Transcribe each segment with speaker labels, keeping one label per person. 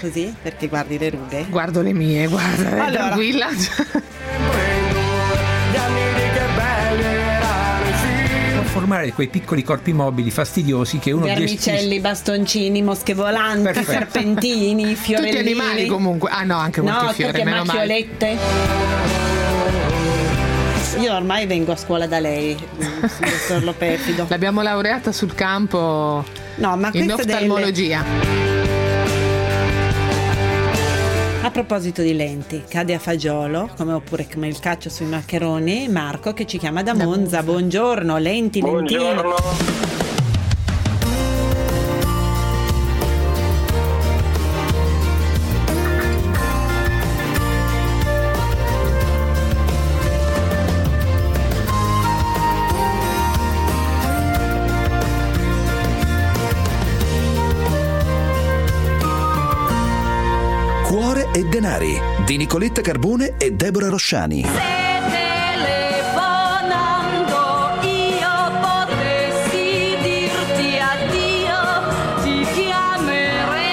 Speaker 1: così? Perché guardi le rughe?
Speaker 2: Guardo le mie, guarda,
Speaker 1: Allora.
Speaker 2: tranquilla.
Speaker 3: Formare quei piccoli corpi mobili fastidiosi che uno gestisce.
Speaker 1: Vermicelli, bastoncini, mosche volanti,
Speaker 3: Perfetto.
Speaker 1: serpentini, fiorellini.
Speaker 2: Tutti animali comunque. Ah no, anche molti fiori,
Speaker 1: tutte
Speaker 2: meno male.
Speaker 1: macchiolette. Io ormai vengo a scuola da lei, dottor Loperfido.
Speaker 2: L'abbiamo laureata sul campo
Speaker 1: No, ma
Speaker 2: in
Speaker 1: queste
Speaker 2: oftalmologia.
Speaker 1: A proposito di lenti, cade a fagiolo, oppure come il caccio sui maccheroni, Marco che ci chiama da Monza. Buongiorno, lenti, lentine.
Speaker 4: Buongiorno.
Speaker 5: Cuore e denari di Nicoletta Carbone e Deborah Rosciani.
Speaker 6: Telefonando io potessi dirti addio, ti chiamerei.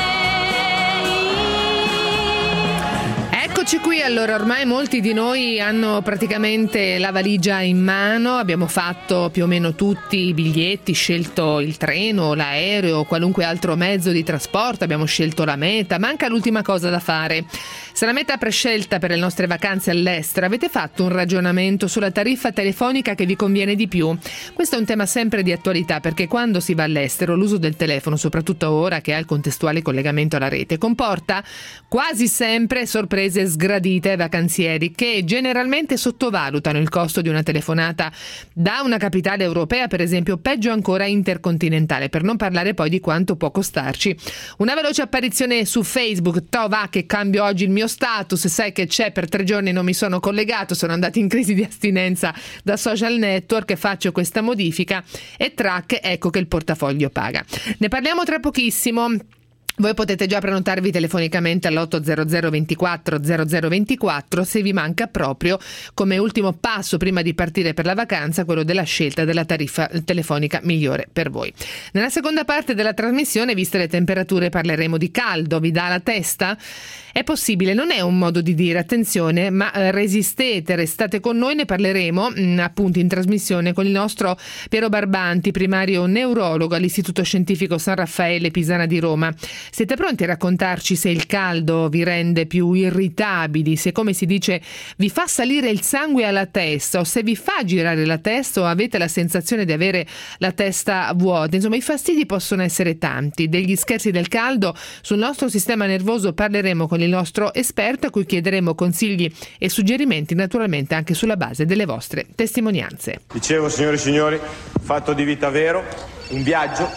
Speaker 2: Eccoci qui, allora ormai molti di noi hanno praticamente la valigia in mano, abbiamo fatto più o meno tutti i biglietti, scelto il treno, l'aereo, qualunque altro mezzo di trasporto, abbiamo scelto la meta, manca l'ultima cosa da fare. Se la meta prescelta per le nostre vacanze all'estero, avete fatto un ragionamento sulla tariffa telefonica che vi conviene di più? Questo è un tema sempre di attualità perché quando si va all'estero l'uso del telefono, soprattutto ora che ha il contestuale collegamento alla rete, comporta quasi sempre sorprese sgradite ai vacanzieri che generalmente sottovalutano il costo di una telefonata da una capitale europea, per esempio, peggio ancora intercontinentale, per non parlare poi di quanto può costarci una veloce apparizione su Facebook. Va che cambio oggi il mio status, sai che c'è, per 3 giorni non mi sono collegato, sono andato in crisi di astinenza da social network, faccio questa modifica e track, ecco che il portafoglio paga. Ne parliamo tra pochissimo. Voi potete già prenotarvi telefonicamente all'800 24 0024 se vi manca proprio come ultimo passo prima di partire per la vacanza quello della scelta della tariffa telefonica migliore per voi. Nella seconda parte della trasmissione, viste le temperature, parleremo di caldo. Vi dà la testa? È possibile, non è un modo di dire, attenzione, ma resistete, restate con noi, ne parleremo appunto in trasmissione con il nostro Piero Barbanti, primario neurologo all'Istituto Scientifico San Raffaele Pisana di Roma. Siete pronti a raccontarci se il caldo vi rende più irritabili, se, come si dice, vi fa salire il sangue alla testa, o se vi fa girare la testa, o avete la sensazione di avere la testa vuota? Insomma, i fastidi possono essere tanti. Degli scherzi del caldo sul nostro sistema nervoso parleremo con il nostro esperto, a cui chiederemo consigli e suggerimenti, naturalmente anche sulla base delle vostre testimonianze.
Speaker 7: Dicevo, signore e signori, fatto di vita vero, un viaggio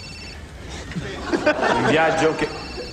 Speaker 7: che...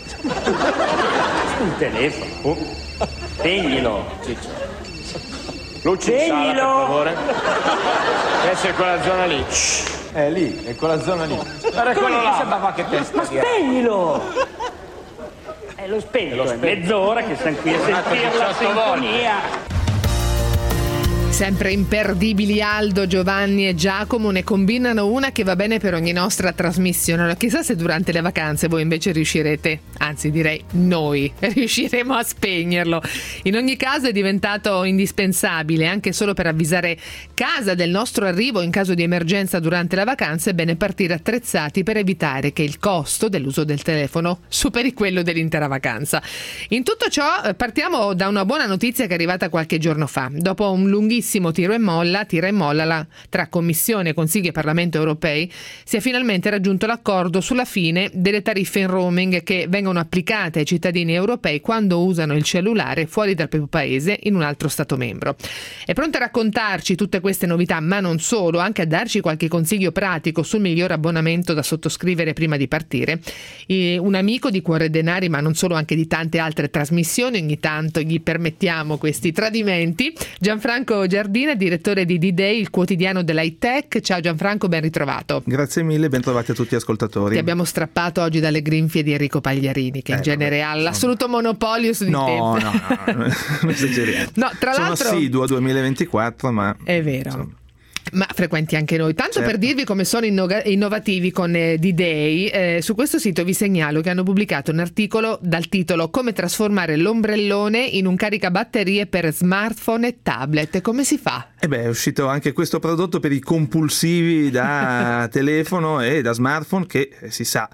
Speaker 7: Un telefono. Spegnilo, Ciccio. Luci in sala, per favore. Deve essere quella zona lì. È lì, è quella zona lì. Guarda quello là. Ma che testa.
Speaker 8: Ma spegnilo! Lo spento, è mezz'ora che siamo qui a sentire la sinfonia.
Speaker 2: Sempre imperdibili Aldo, Giovanni e Giacomo ne combinano una che va bene per ogni nostra trasmissione. Allora, chissà se durante le vacanze voi invece riuscirete, anzi direi noi, riusciremo a spegnerlo. In ogni caso è diventato indispensabile, anche solo per avvisare casa del nostro arrivo in caso di emergenza durante la vacanza. È bene partire attrezzati per evitare che il costo dell'uso del telefono superi quello dell'intera vacanza. In tutto ciò partiamo da una buona notizia che è arrivata qualche giorno fa. Dopo un lunghissimo tira e molla tra Commissione, Consiglio e Parlamento europei, si è finalmente raggiunto l'accordo sulla fine delle tariffe in roaming che vengono applicate ai cittadini europei quando usano il cellulare fuori dal proprio paese in un altro Stato membro. È pronto a raccontarci tutte queste novità, ma non solo, anche a darci qualche consiglio pratico sul miglior abbonamento da sottoscrivere prima di partire. Un amico di Cuore e Denari, ma non solo, anche di tante altre trasmissioni, ogni tanto gli permettiamo questi tradimenti. Gianfranco Giardina, direttore di D-Day, il quotidiano dell'high tech. Ciao Gianfranco, ben ritrovato.
Speaker 9: Grazie mille, ben trovati a tutti gli ascoltatori.
Speaker 2: Ti abbiamo strappato oggi dalle grinfie di Enrico Pagliarini, che in genere ha l'assoluto monopolio su di te.
Speaker 9: No, non esageriamo.
Speaker 2: No, tra
Speaker 9: sono
Speaker 2: l'altro
Speaker 9: assiduo a 2024, ma
Speaker 2: è vero.
Speaker 9: Insomma.
Speaker 2: Ma frequenti anche noi. Tanto
Speaker 9: Certo.
Speaker 2: per dirvi come sono innovativi con D-Day, su questo sito vi segnalo che hanno pubblicato un articolo dal titolo "Come trasformare l'ombrellone in un caricabatterie per smartphone e tablet". Come si fa?
Speaker 9: È uscito anche questo prodotto per i compulsivi da telefono e da smartphone, che si sa,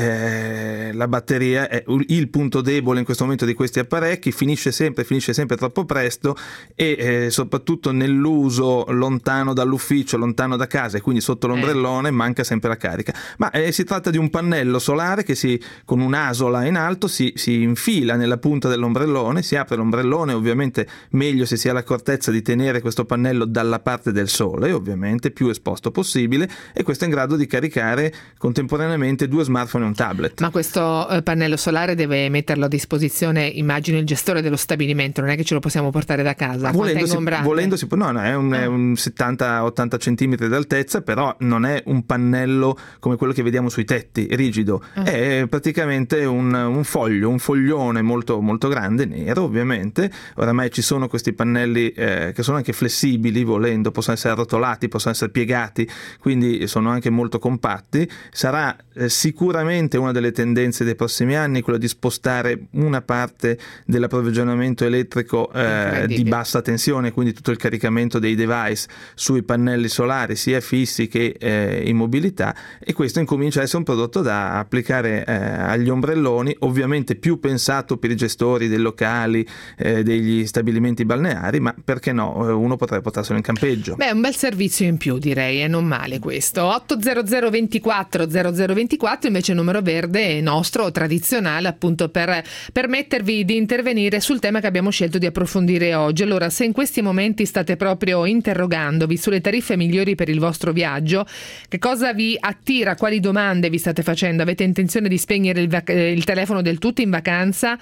Speaker 9: la batteria è il punto debole in questo momento di questi apparecchi, finisce sempre troppo presto e soprattutto nell'uso lontano dall'ufficio, lontano da casa e quindi sotto l'ombrellone manca sempre la carica. Ma si tratta di un pannello solare che con un'asola in alto si infila nella punta dell'ombrellone, si apre l'ombrellone, ovviamente meglio se si ha l'accortezza di tenere questo pannello dalla parte del sole, ovviamente più esposto possibile, e questo è in grado di caricare contemporaneamente 2 smartphone e un tablet.
Speaker 2: Ma questo pannello solare deve metterlo a disposizione, immagino, il gestore dello stabilimento, non è che ce lo possiamo portare da casa.
Speaker 9: Volendo si può, no, è un 70-80 centimetri d'altezza, però non è un pannello come quello che vediamo sui tetti, rigido, è praticamente un foglione molto, molto grande, nero ovviamente. Oramai ci sono questi pannelli che sono anche flessibili, volendo, possono essere arrotolati, possono essere piegati, quindi sono anche molto compatti. Sarà sicuramente una delle tendenze dei prossimi anni quella di spostare una parte dell'approvvigionamento elettrico di bassa tensione, quindi tutto il caricamento dei device sui pannelli solari sia fissi che in mobilità, e questo incomincia a essere un prodotto da applicare agli ombrelloni, ovviamente più pensato per i gestori dei locali, degli stabilimenti balneari, ma perché no, uno potrebbe portarselo in campeggio.
Speaker 2: Beh, un bel servizio in più, direi, non male questo. 800 24 0024 invece il numero verde nostro, tradizionale, appunto per permettervi di intervenire sul tema che abbiamo scelto di approfondire oggi. Allora, se in questi momenti state proprio interrogandovi sulle tariffe migliori per il vostro viaggio, che cosa vi attira, quali domande vi state facendo, avete intenzione di spegnere il telefono del tutto in vacanza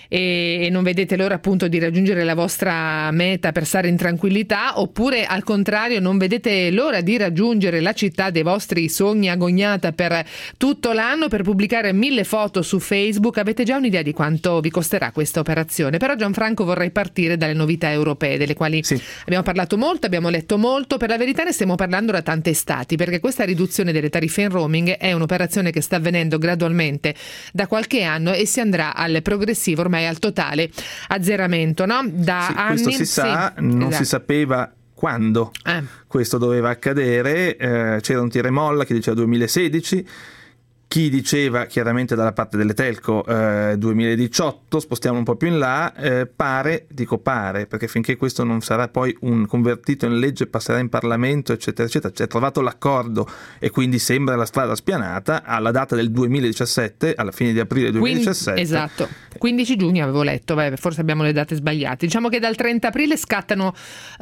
Speaker 2: e non vedete l'ora appunto di raggiungere la vostra meta per stare in tranquillità, oppure al contrario non vedete l'ora di raggiungere la città dei vostri sogni agognata per tutto l'anno per pubblicare 1000 foto su Facebook? Avete già un'idea di quanto vi costerà questa operazione? Però Gianfranco, vorrei partire dalle novità europee, delle quali abbiamo parlato molto, abbiamo letto molto. Per la verità ne stiamo parlando da tante estati, perché questa riduzione delle tariffe in roaming è un'operazione che sta avvenendo gradualmente da qualche anno e si andrà al progressivo, ormai al totale azzeramento, no? Da anni.
Speaker 9: Questo si sa, non si sapeva quando questo doveva accadere, c'era un tira e molla che diceva 2016, chi diceva chiaramente dalla parte delle telco 2018, spostiamo un po' più in là, pare perché finché questo non sarà poi convertito in legge, passerà in Parlamento eccetera eccetera, c'è trovato l'accordo e quindi sembra la strada spianata alla data del 2017, alla fine di aprile 2017.
Speaker 2: Esatto, 15 giugno avevo letto, forse abbiamo le date sbagliate, diciamo che dal 30 aprile scattano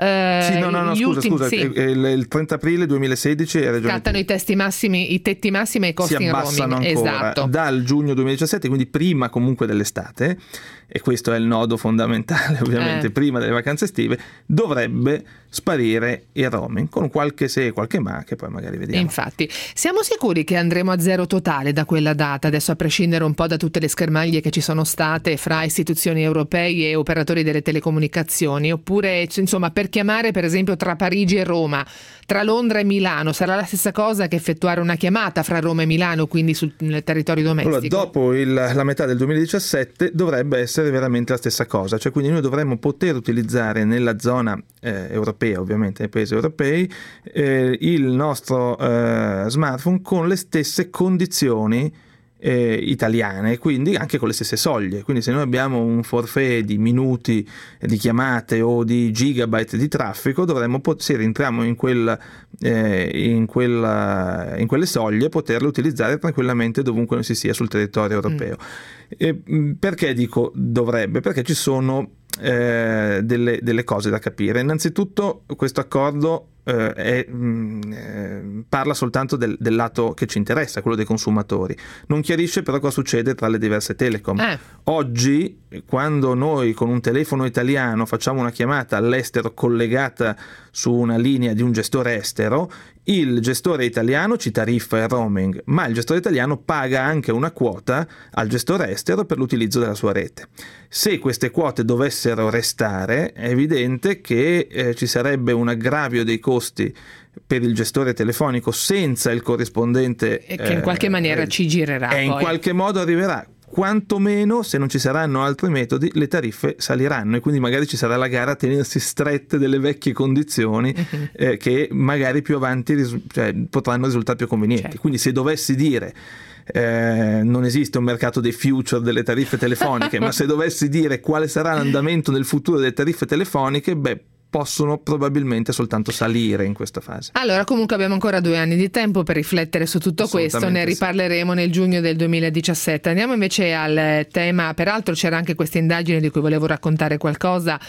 Speaker 9: scusa, il 30 aprile 2016
Speaker 2: scattano i tetti massimi e i costi in roaming.
Speaker 9: Ancora,
Speaker 2: esatto,
Speaker 9: dal giugno 2017, quindi prima comunque dell'estate, e questo è il nodo fondamentale ovviamente, prima delle vacanze estive dovrebbe sparire il roaming, con qualche se e qualche ma che poi magari vediamo.
Speaker 2: Infatti, siamo sicuri che andremo a zero totale da quella data, adesso a prescindere un po' da tutte le schermaglie che ci sono state fra istituzioni europee e operatori delle telecomunicazioni, oppure insomma per chiamare per esempio tra Parigi e Roma, tra Londra e Milano, sarà la stessa cosa che effettuare una chiamata fra Roma e Milano, quindi nel territorio domestico?
Speaker 9: Allora, dopo la metà del 2017 dovrebbe essere veramente la stessa cosa, cioè quindi noi dovremmo poter utilizzare nella zona europea, ovviamente nei paesi europei, il nostro smartphone con le stesse condizioni italiane, quindi anche con le stesse soglie. Quindi se noi abbiamo un forfait di minuti di chiamate o di gigabyte di traffico, dovremmo se rientriamo in quelle soglie, poterle utilizzare tranquillamente dovunque non si sia sul territorio europeo. Perché dico dovrebbe? Perché ci sono delle cose da capire. Innanzitutto questo accordo parla soltanto del lato che ci interessa, quello dei consumatori, non chiarisce però cosa succede tra le diverse telecom. Oggi, quando noi con un telefono italiano facciamo una chiamata all'estero collegata su una linea di un gestore estero, il gestore italiano ci tariffa il roaming, ma il gestore italiano paga anche una quota al gestore estero per l'utilizzo della sua rete. Se queste quote dovessero restare, è evidente che ci sarebbe un aggravio dei costi costi per il gestore telefonico senza il corrispondente
Speaker 2: e che in qualche maniera ci girerà
Speaker 9: e
Speaker 2: poi.
Speaker 9: in qualche modo arriverà. Quantomeno, se non ci saranno altri metodi, le tariffe saliranno e quindi magari ci sarà la gara a tenersi strette delle vecchie condizioni che magari più avanti potranno risultare più convenienti. Certo. Quindi se dovessi dire non esiste un mercato dei future delle tariffe telefoniche, ma se dovessi dire quale sarà l'andamento nel futuro delle tariffe telefoniche, possono probabilmente soltanto salire in questa fase.
Speaker 2: Allora, comunque abbiamo ancora 2 anni di tempo per riflettere su tutto questo, ne riparleremo nel giugno del 2017. Andiamo invece al tema, peraltro c'era anche questa indagine di cui volevo raccontare qualcosa,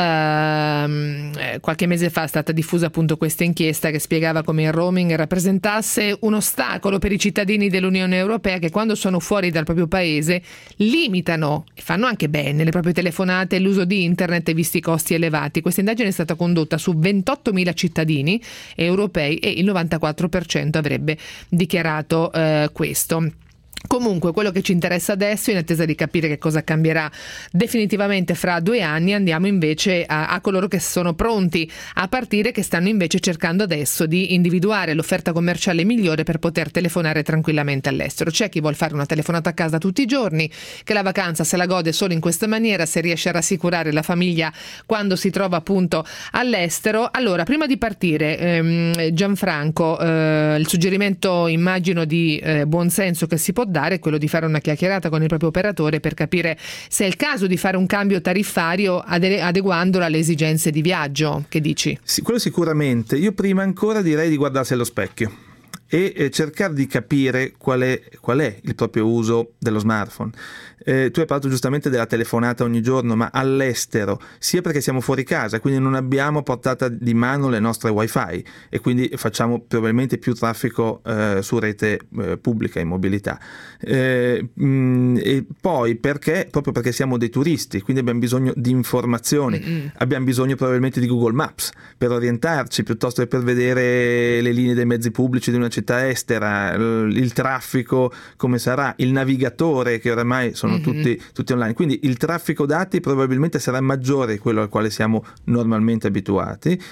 Speaker 2: qualche mese fa è stata diffusa appunto questa inchiesta che spiegava come il roaming rappresentasse un ostacolo per i cittadini dell'Unione Europea che quando sono fuori dal proprio paese limitano e fanno anche bene le proprie telefonate e l'uso di internet visti i costi elevati. Questa indagine è stata condotta su 28.000 cittadini europei e il 94% avrebbe dichiarato questo. Comunque, quello che ci interessa adesso, in attesa di capire che cosa cambierà definitivamente fra 2 anni, andiamo invece a coloro che sono pronti a partire, che stanno invece cercando adesso di individuare l'offerta commerciale migliore per poter telefonare tranquillamente all'estero. C'è chi vuol fare una telefonata a casa tutti i giorni, che la vacanza se la gode solo in questa maniera, se riesce a rassicurare la famiglia quando si trova appunto all'estero. Allora, prima di partire, Gianfranco, il suggerimento immagino di buonsenso che si può dare è quello di fare una chiacchierata con il proprio operatore per capire se è il caso di fare un cambio tariffario adeguandolo alle esigenze di viaggio. Che dici?
Speaker 9: Sì, quello sicuramente. Io prima ancora direi di guardarsi allo specchio e cercare di capire qual è il proprio uso dello smartphone. Tu hai parlato giustamente della telefonata ogni giorno, ma all'estero, sia perché siamo fuori casa, quindi non abbiamo a portata di mano le nostre wifi e quindi facciamo probabilmente più traffico su rete pubblica in mobilità, e poi proprio perché siamo dei turisti, quindi abbiamo bisogno di informazioni, abbiamo bisogno probabilmente di Google Maps per orientarci piuttosto che per vedere le linee dei mezzi pubblici di una città estera, il traffico come sarà, il navigatore che oramai sono tutti online, quindi il traffico dati probabilmente sarà maggiore di quello al quale siamo normalmente abituati.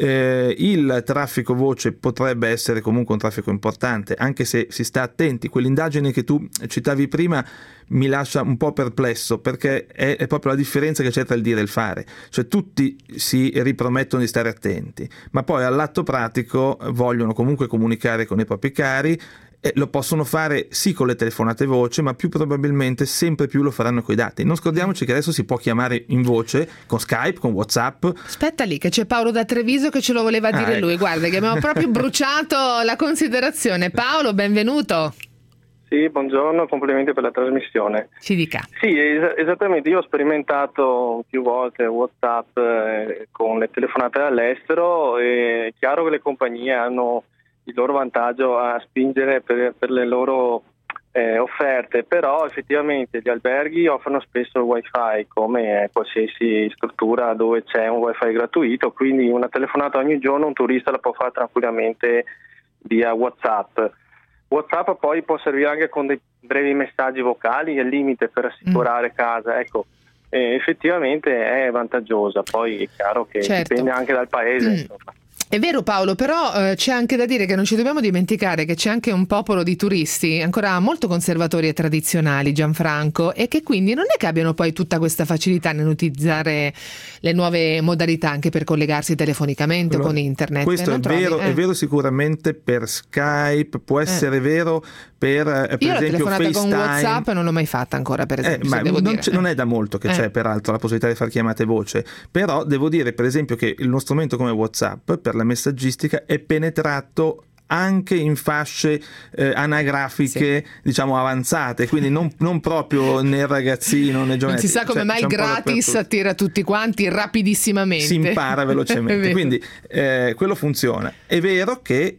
Speaker 9: Il traffico voce potrebbe essere comunque un traffico importante, anche se si sta attenti. Quell'indagine che tu citavi prima mi lascia un po' perplesso, perché è proprio la differenza che c'è tra il dire e il fare, cioè tutti si ripromettono di stare attenti, ma poi all'atto pratico vogliono comunque comunicare con i propri cari. Lo possono fare sì con le telefonate voce, ma più probabilmente sempre più lo faranno coi dati. Non scordiamoci che adesso si può chiamare in voce con Skype, con WhatsApp.
Speaker 2: Aspetta lì che c'è Paolo da Treviso che ce lo voleva dire lui. Guarda che abbiamo proprio bruciato la considerazione. Paolo, benvenuto.
Speaker 4: Sì, buongiorno, complimenti per la trasmissione.
Speaker 2: Ci dica.
Speaker 4: Sì, esattamente, io ho sperimentato più volte WhatsApp con le telefonate all'estero. È chiaro che le compagnie hanno il loro vantaggio a spingere per le loro offerte, però effettivamente gli alberghi offrono spesso il wifi come qualsiasi struttura dove c'è un wifi gratuito, quindi una telefonata ogni giorno un turista la può fare tranquillamente via WhatsApp. WhatsApp poi può servire anche con dei brevi messaggi vocali al limite per assicurare casa, ecco. Effettivamente è vantaggiosa, poi è chiaro che dipende anche dal paese, insomma.
Speaker 2: È vero Paolo, però c'è anche da dire che non ci dobbiamo dimenticare che c'è anche un popolo di turisti ancora molto conservatori e tradizionali, Gianfranco, e che quindi non è che abbiano poi tutta questa facilità nell'utilizzare le nuove modalità anche per collegarsi telefonicamente con internet.
Speaker 9: Questo è vero sicuramente per Skype, può essere vero per
Speaker 2: io
Speaker 9: esempio
Speaker 2: la telefonata
Speaker 9: FaceTime.
Speaker 2: con WhatsApp non l'ho mai fatta ancora, per esempio.
Speaker 9: Ma non è da molto che c'è peraltro la possibilità di fare chiamate voce, però devo dire per esempio che uno strumento come WhatsApp per la messaggistica è penetrato anche in fasce anagrafiche diciamo avanzate, quindi non proprio nel ragazzino, nel giovanetto.
Speaker 2: Non si sa come mai il gratis attira tutti quanti rapidissimamente,
Speaker 9: si impara velocemente, quindi quello funziona. È vero che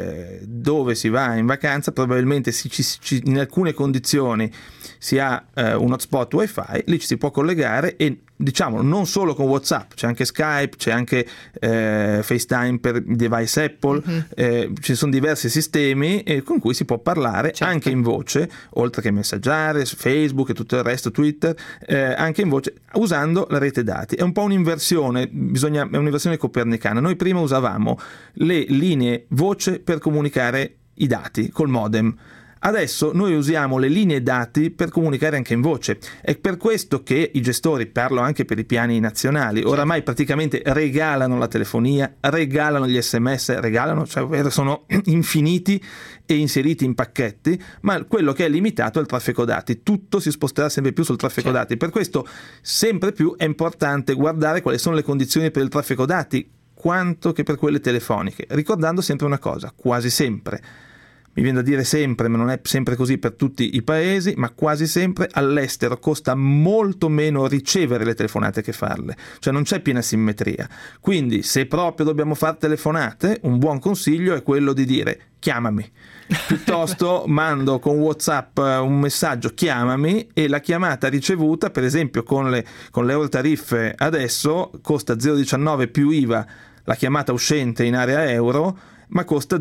Speaker 9: dove si va in vacanza probabilmente in alcune condizioni si ha un hotspot wifi, lì ci si può collegare e diciamo non solo con WhatsApp, c'è anche Skype, c'è anche FaceTime per i device Apple, ci sono diversi sistemi con cui si può parlare anche in voce, oltre che messaggiare, Facebook e tutto il resto, Twitter, anche in voce usando la rete dati. È un po' un'inversione, è un'inversione copernicana. Noi prima usavamo le linee voce per comunicare i dati col modem. Adesso noi usiamo le linee dati per comunicare anche in voce. È per questo che i gestori, parlo anche per i piani nazionali, oramai praticamente regalano la telefonia, regalano gli SMS, cioè sono infiniti e inseriti in pacchetti, ma quello che è limitato è il traffico dati. Tutto si sposterà sempre più sul traffico dati. Per questo sempre più è importante guardare quali sono le condizioni per il traffico dati, quanto che per quelle telefoniche, ricordando sempre una cosa, quasi sempre, mi viene da dire sempre, ma non è sempre così per tutti i paesi, ma quasi sempre all'estero costa molto meno ricevere le telefonate che farle, cioè non c'è piena simmetria. Quindi se proprio dobbiamo fare telefonate, un buon consiglio è quello di dire chiamami, piuttosto mando con WhatsApp un messaggio chiamami, e la chiamata ricevuta, per esempio con le eurotariffe adesso, costa 0,19 più IVA la chiamata uscente in area euro, ma costa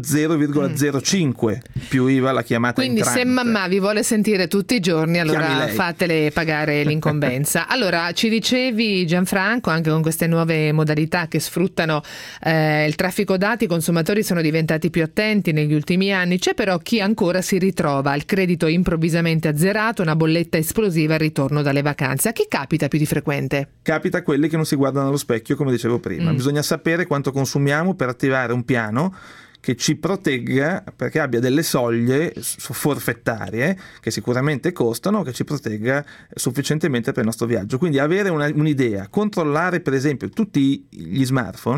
Speaker 9: 0,05 più IVA la chiamata
Speaker 2: quindi
Speaker 9: entrante.
Speaker 2: Se mamma vi vuole sentire tutti i giorni, allora fatele pagare l'incombenza. Allora, ci dicevi Gianfranco, anche con queste nuove modalità che sfruttano il traffico dati, i consumatori sono diventati più attenti negli ultimi anni. C'è però chi ancora si ritrova il credito improvvisamente azzerato, una bolletta esplosiva al ritorno dalle vacanze. A chi capita più di frequente?
Speaker 9: Capita a quelli che non si guardano allo specchio, come dicevo prima. Bisogna sapere quanto consumiamo per attivare un piano che ci protegga, perché abbia delle soglie forfettarie che sicuramente costano, che ci protegga sufficientemente per il nostro viaggio. Quindi avere un'idea, controllare per esempio tutti gli smartphone,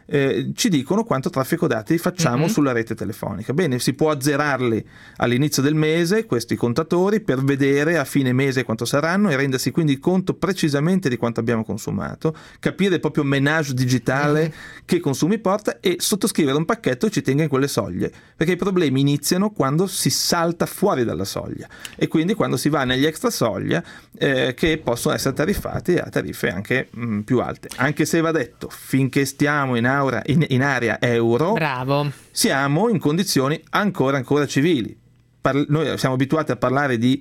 Speaker 9: ci dicono quanto traffico dati facciamo sulla rete telefonica. Bene, si può azzerarli all'inizio del mese questi contatori per vedere a fine mese quanto saranno e rendersi quindi conto precisamente di quanto abbiamo consumato, capire il proprio menage digitale che consumi porta e sottoscrivere un pacchetto che ci tenga in quelle soglie, perché i problemi iniziano quando si salta fuori dalla soglia e quindi quando si va negli extra soglia che possono essere tariffati a tariffe anche più alte. Anche se va detto, finché stiamo in area euro,
Speaker 2: bravo,
Speaker 9: siamo in condizioni ancora civili. Noi siamo abituati a parlare di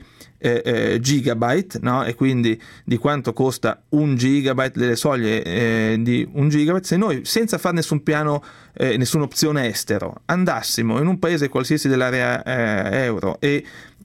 Speaker 9: gigabyte, no? E quindi di quanto costa un gigabyte, delle soglie di un gigabyte. Se noi, senza fare nessun piano, nessuna opzione estero, andassimo in un paese qualsiasi dell'area euro e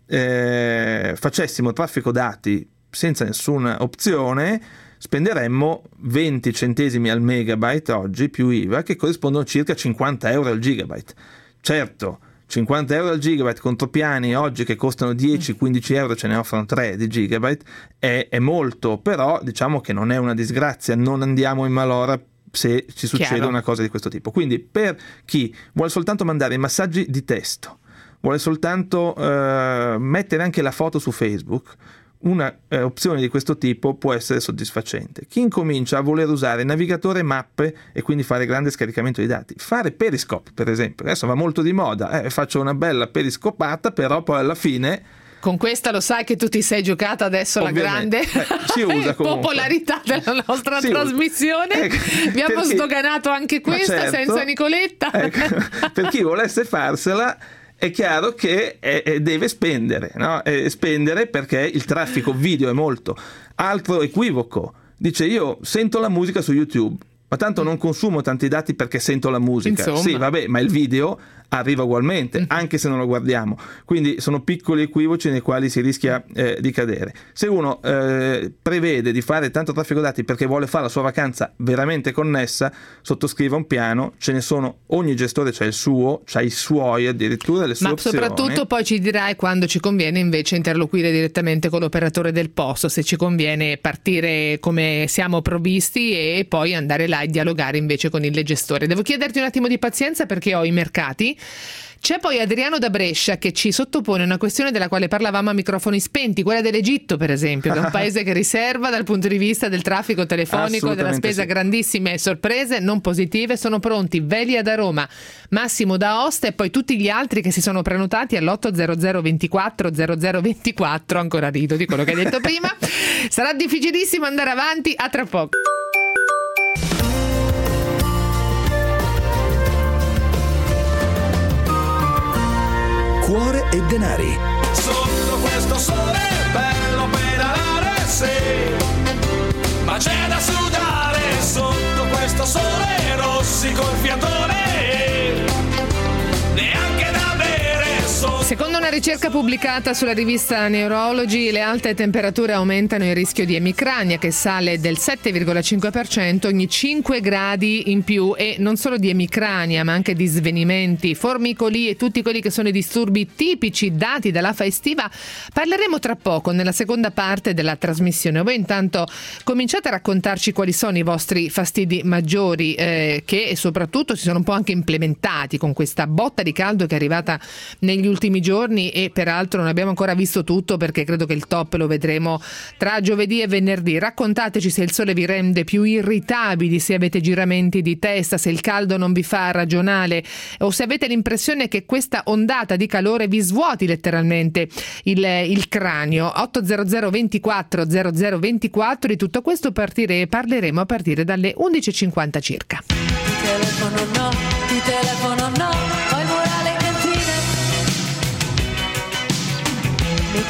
Speaker 9: facessimo traffico dati senza nessuna opzione, spenderemmo 20 centesimi al megabyte oggi più IVA, che corrispondono a circa 50 euro al gigabyte. Certo, 50 euro al gigabyte contro piani oggi che costano 10-15 euro, ce ne offrono 3 di gigabyte, è molto, però diciamo che non è una disgrazia, non andiamo in malora se ci succede una cosa di questo tipo. Quindi per chi vuole soltanto mandare messaggi di testo, vuole soltanto mettere anche la foto su Facebook, una opzione di questo tipo può essere soddisfacente. Chi incomincia a voler usare navigatore, mappe e quindi fare grande scaricamento di dati, fare Periscope per esempio, adesso va molto di moda, faccio una bella periscopata, però poi alla fine
Speaker 2: con questa lo sai che tu ti sei giocata adesso la grande
Speaker 9: si usa
Speaker 2: popolarità della nostra trasmissione. Abbiamo sdoganato anche questa, senza Nicoletta.
Speaker 9: Per chi volesse farsela, è chiaro che deve spendere, no? Spendere perché il traffico video è molto. Altro equivoco, dice io sento la musica su YouTube, ma tanto non consumo tanti dati perché sento la musica. Insomma. Sì, vabbè, ma il video arriva ugualmente, anche se non lo guardiamo. Quindi sono piccoli equivoci nei quali si rischia di cadere. Se uno prevede di fare tanto traffico dati perché vuole fare la sua vacanza veramente connessa, sottoscriva un piano, ce ne sono, ogni gestore c'ha il suo, c'ha i suoi addirittura, le sue opzioni.
Speaker 2: Ma soprattutto poi ci dirai quando ci conviene invece interloquire direttamente con l'operatore del posto, se ci conviene partire come siamo provvisti e poi andare là e dialogare invece con il gestore. Devo chiederti un attimo di pazienza perché ho i mercati. C'è poi Adriano da Brescia che ci sottopone una questione della quale parlavamo a microfoni spenti, quella dell'Egitto per esempio, che è un paese che riserva dal punto di vista del traffico telefonico, della spesa, grandissime sorprese non positive. Sono pronti Velia da Roma, Massimo da Aosta e poi tutti gli altri che si sono prenotati all'800 24 0024. Ancora rido di quello che hai detto prima. Sarà difficilissimo andare avanti, a tra poco.
Speaker 5: Cuore e denari.
Speaker 10: Sotto questo sole bello pedalare, sì, ma c'è da sudare sotto questo sole, rossi col fiatone, neanche da bere sotto.
Speaker 2: Secondo una ricerca pubblicata sulla rivista Neurology, le alte temperature aumentano il rischio di emicrania, che sale del 7,5% ogni 5 gradi in più, e non solo di emicrania ma anche di svenimenti, formicolii e tutti quelli che sono i disturbi tipici dati dall'afa estiva. Parleremo tra poco nella seconda parte della trasmissione. Voi intanto cominciate a raccontarci quali sono i vostri fastidi maggiori che soprattutto si sono un po' anche implementati con questa botta di caldo che è arrivata negli ultimi giorni, e peraltro non abbiamo ancora visto tutto perché credo che il top lo vedremo tra giovedì e venerdì. Raccontateci se il sole vi rende più irritabili, se avete giramenti di testa, se il caldo non vi fa ragionare o se avete l'impressione che questa ondata di calore vi svuoti letteralmente il cranio. 800 24 0024. Di tutto questo parleremo a partire dalle 11.50 circa.
Speaker 6: Ti telefono no, ho il morale in trine. Mi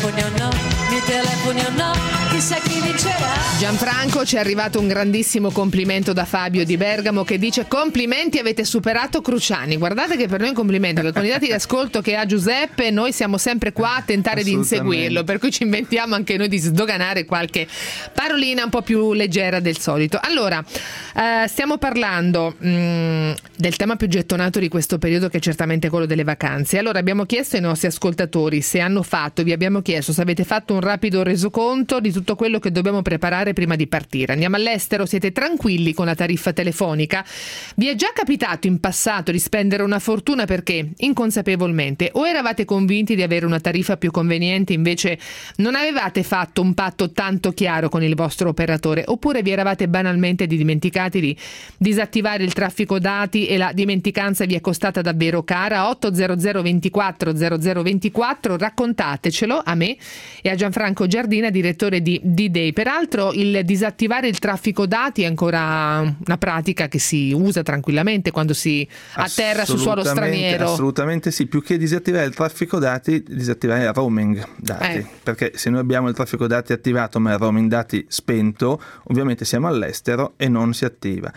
Speaker 6: telefoni o no, chissà chi vincerà.
Speaker 2: Gianfranco, ci è arrivato un grandissimo complimento da Fabio di Bergamo che dice: complimenti, avete superato Cruciani. Guardate che per noi è un complimento, che con i dati di ascolto che ha Giuseppe noi siamo sempre qua a tentare di inseguirlo, per cui ci inventiamo anche noi di sdoganare qualche parolina un po' più leggera del solito. Allora, stiamo parlando del tema più gettonato di questo periodo, che è certamente quello delle vacanze. Allora abbiamo chiesto ai nostri ascoltatori se hanno fatto, vi abbiamo chiesto se avete fatto un rapido resoconto di tutto quello che dobbiamo preparare prima di partire. Andiamo all'estero, siete tranquilli con la tariffa telefonica? Vi è già capitato in passato di spendere una fortuna perché inconsapevolmente o eravate convinti di avere una tariffa più conveniente, invece non avevate fatto un patto tanto chiaro con il vostro operatore, oppure vi eravate banalmente dimenticati di disattivare il traffico dati e la dimenticanza vi è costata davvero cara? 800 24 0024, raccontatecelo a me e a Gianfranco Giardina, direttore di D-Day. Peraltro il disattivare il traffico dati è ancora una pratica che si usa tranquillamente quando si atterra su suolo straniero.
Speaker 9: Assolutamente sì, più che disattivare il traffico dati, disattivare il roaming dati, perché se noi abbiamo il traffico dati attivato ma il roaming dati spento, ovviamente siamo all'estero e non si attiva.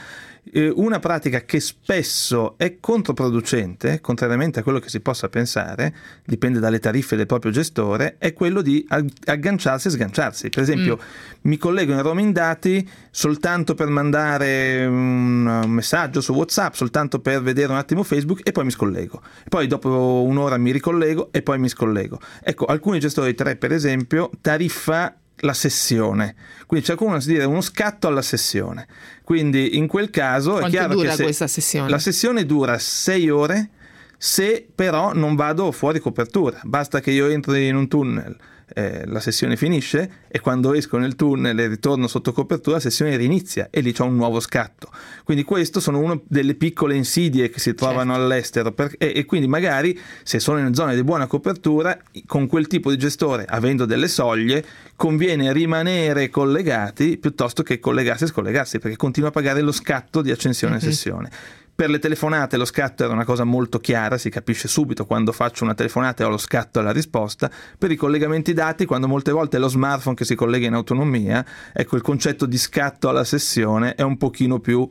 Speaker 9: Una pratica che spesso è controproducente, contrariamente a quello che si possa pensare, dipende dalle tariffe del proprio gestore, è quello di agganciarsi e sganciarsi. Per esempio, mi collego in roaming dati soltanto per mandare un messaggio su WhatsApp, soltanto per vedere un attimo Facebook e poi mi scollego. Poi dopo un'ora mi ricollego e poi mi scollego. Ecco, alcuni gestori 3 per esempio tariffa la sessione, quindi c'è come dire uno scatto alla sessione. Quindi in quel caso
Speaker 2: quanto
Speaker 9: è chiaro
Speaker 2: dura
Speaker 9: che
Speaker 2: questa sessione?
Speaker 9: La sessione dura 6 ore se però non vado fuori copertura. Basta che io entri in un tunnel, la sessione finisce, e quando esco nel tunnel e ritorno sotto copertura la sessione rinizia e lì c'ho un nuovo scatto. Quindi questo sono una delle piccole insidie che si trovano all'estero, e quindi magari se sono in zone di buona copertura con quel tipo di gestore, avendo delle soglie, conviene rimanere collegati piuttosto che collegarsi e scollegarsi, perché continua a pagare lo scatto di accensione e sessione. Per le telefonate lo scatto era una cosa molto chiara, si capisce subito quando faccio una telefonata e ho lo scatto alla risposta. Per i collegamenti dati, quando molte volte è lo smartphone che si collega in autonomia, ecco, il concetto di scatto alla sessione è un pochino più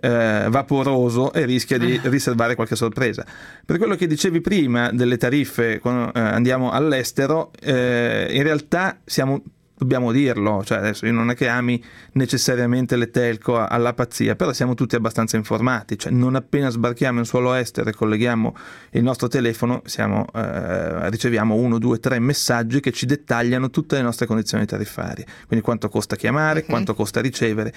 Speaker 9: vaporoso e rischia di riservare qualche sorpresa. Per quello che dicevi prima delle tariffe quando andiamo all'estero, in realtà dobbiamo dirlo, cioè adesso io non è che ami necessariamente le telco alla pazzia, però siamo tutti abbastanza informati, cioè non appena sbarchiamo in suolo estero e colleghiamo il nostro telefono riceviamo 1, 2, 3 messaggi che ci dettagliano tutte le nostre condizioni tariffarie, quindi quanto costa chiamare, quanto costa ricevere.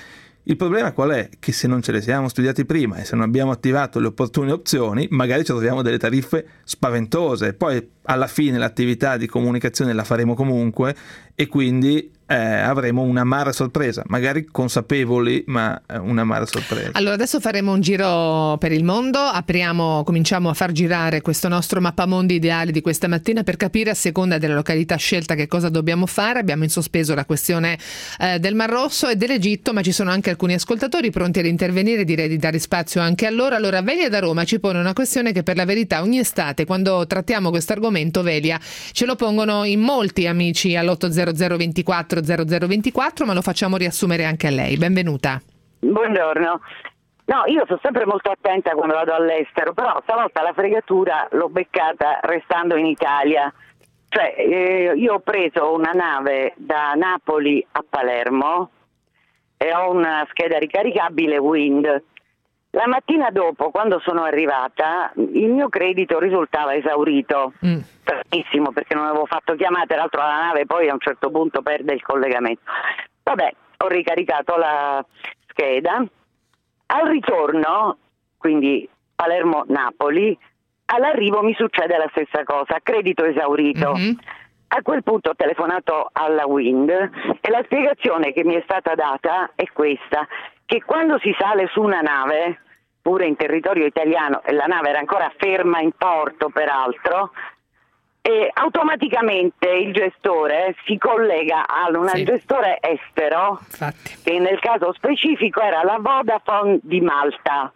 Speaker 9: Il problema qual è? Che se non ce le siamo studiati prima e se non abbiamo attivato le opportune opzioni, magari ci troviamo delle tariffe spaventose. Poi alla fine l'attività di comunicazione la faremo comunque e quindi avremo un'amara sorpresa, magari consapevoli, ma un'amara sorpresa.
Speaker 2: Allora adesso faremo un giro per il mondo, cominciamo a far girare questo nostro mappamondi ideale di questa mattina per capire a seconda della località scelta che cosa dobbiamo fare. Abbiamo in sospeso la questione del Mar Rosso e dell'Egitto, ma ci sono anche alcuni ascoltatori pronti ad intervenire, direi di dare spazio anche a loro. Allora Velia da Roma ci pone una questione che per la verità ogni estate quando trattiamo questo argomento, Velia, ce lo pongono in molti amici all'800 24 0024, ma lo facciamo riassumere anche a lei. Benvenuta.
Speaker 11: Buongiorno. No, io sono sempre molto attenta quando vado all'estero, però stavolta la fregatura l'ho beccata restando in Italia. Cioè, io ho preso una nave da Napoli a Palermo e ho una scheda ricaricabile Wind. La mattina dopo, quando sono arrivata, il mio credito risultava esaurito. Tantissimo, perché non avevo fatto chiamate, tra l'altro la nave poi a un certo punto perde il collegamento. Vabbè, ho ricaricato la scheda. Al ritorno, quindi Palermo-Napoli, all'arrivo mi succede la stessa cosa, credito esaurito. A quel punto ho telefonato alla Wind e la spiegazione che mi è stata data è questa, che quando si sale su una nave, pure in territorio italiano, e la nave era ancora ferma in porto peraltro, e automaticamente il gestore si collega a un gestore estero, che nel caso specifico era la Vodafone di Malta.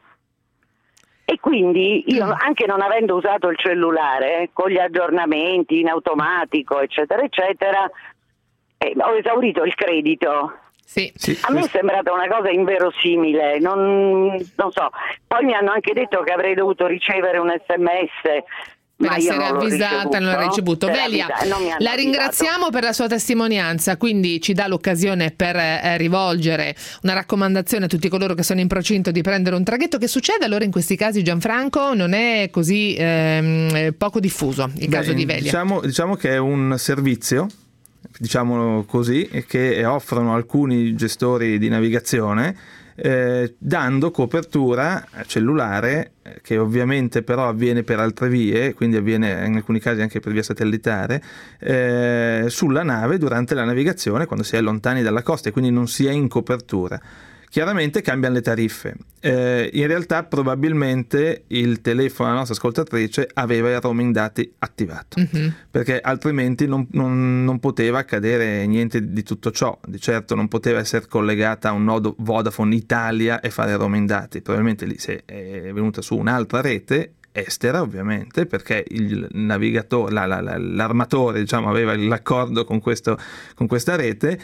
Speaker 11: E quindi io, anche non avendo usato il cellulare, con gli aggiornamenti in automatico, eccetera, eccetera, ho esaurito il credito. A me è sembrata una cosa inverosimile, non so. Poi mi hanno anche detto che avrei dovuto ricevere un SMS.
Speaker 2: Per essere avvisata, non l'ha ricevuto. Velia, la ringraziamo per la sua testimonianza, quindi ci dà l'occasione per rivolgere una raccomandazione a tutti coloro che sono in procinto di prendere un traghetto. Che succede allora in questi casi, Gianfranco? Non è così poco diffuso il caso di Velia.
Speaker 9: Diciamo che è un servizio, diciamo così, che offrono alcuni gestori di navigazione, dando copertura cellulare, che ovviamente però avviene per altre vie, quindi avviene in alcuni casi anche per via satellitare, sulla nave durante la navigazione quando si è lontani dalla costa e quindi non si è in copertura. Chiaramente cambiano le tariffe. In realtà probabilmente il telefono della nostra ascoltatrice aveva il roaming dati attivato, perché altrimenti non poteva accadere niente di tutto ciò. Di certo non poteva essere collegata a un nodo Vodafone Italia e fare roaming dati. Probabilmente lì se è venuta su un'altra rete estera, ovviamente, perché il navigatore, l'armatore, diciamo, aveva l'accordo con questa rete.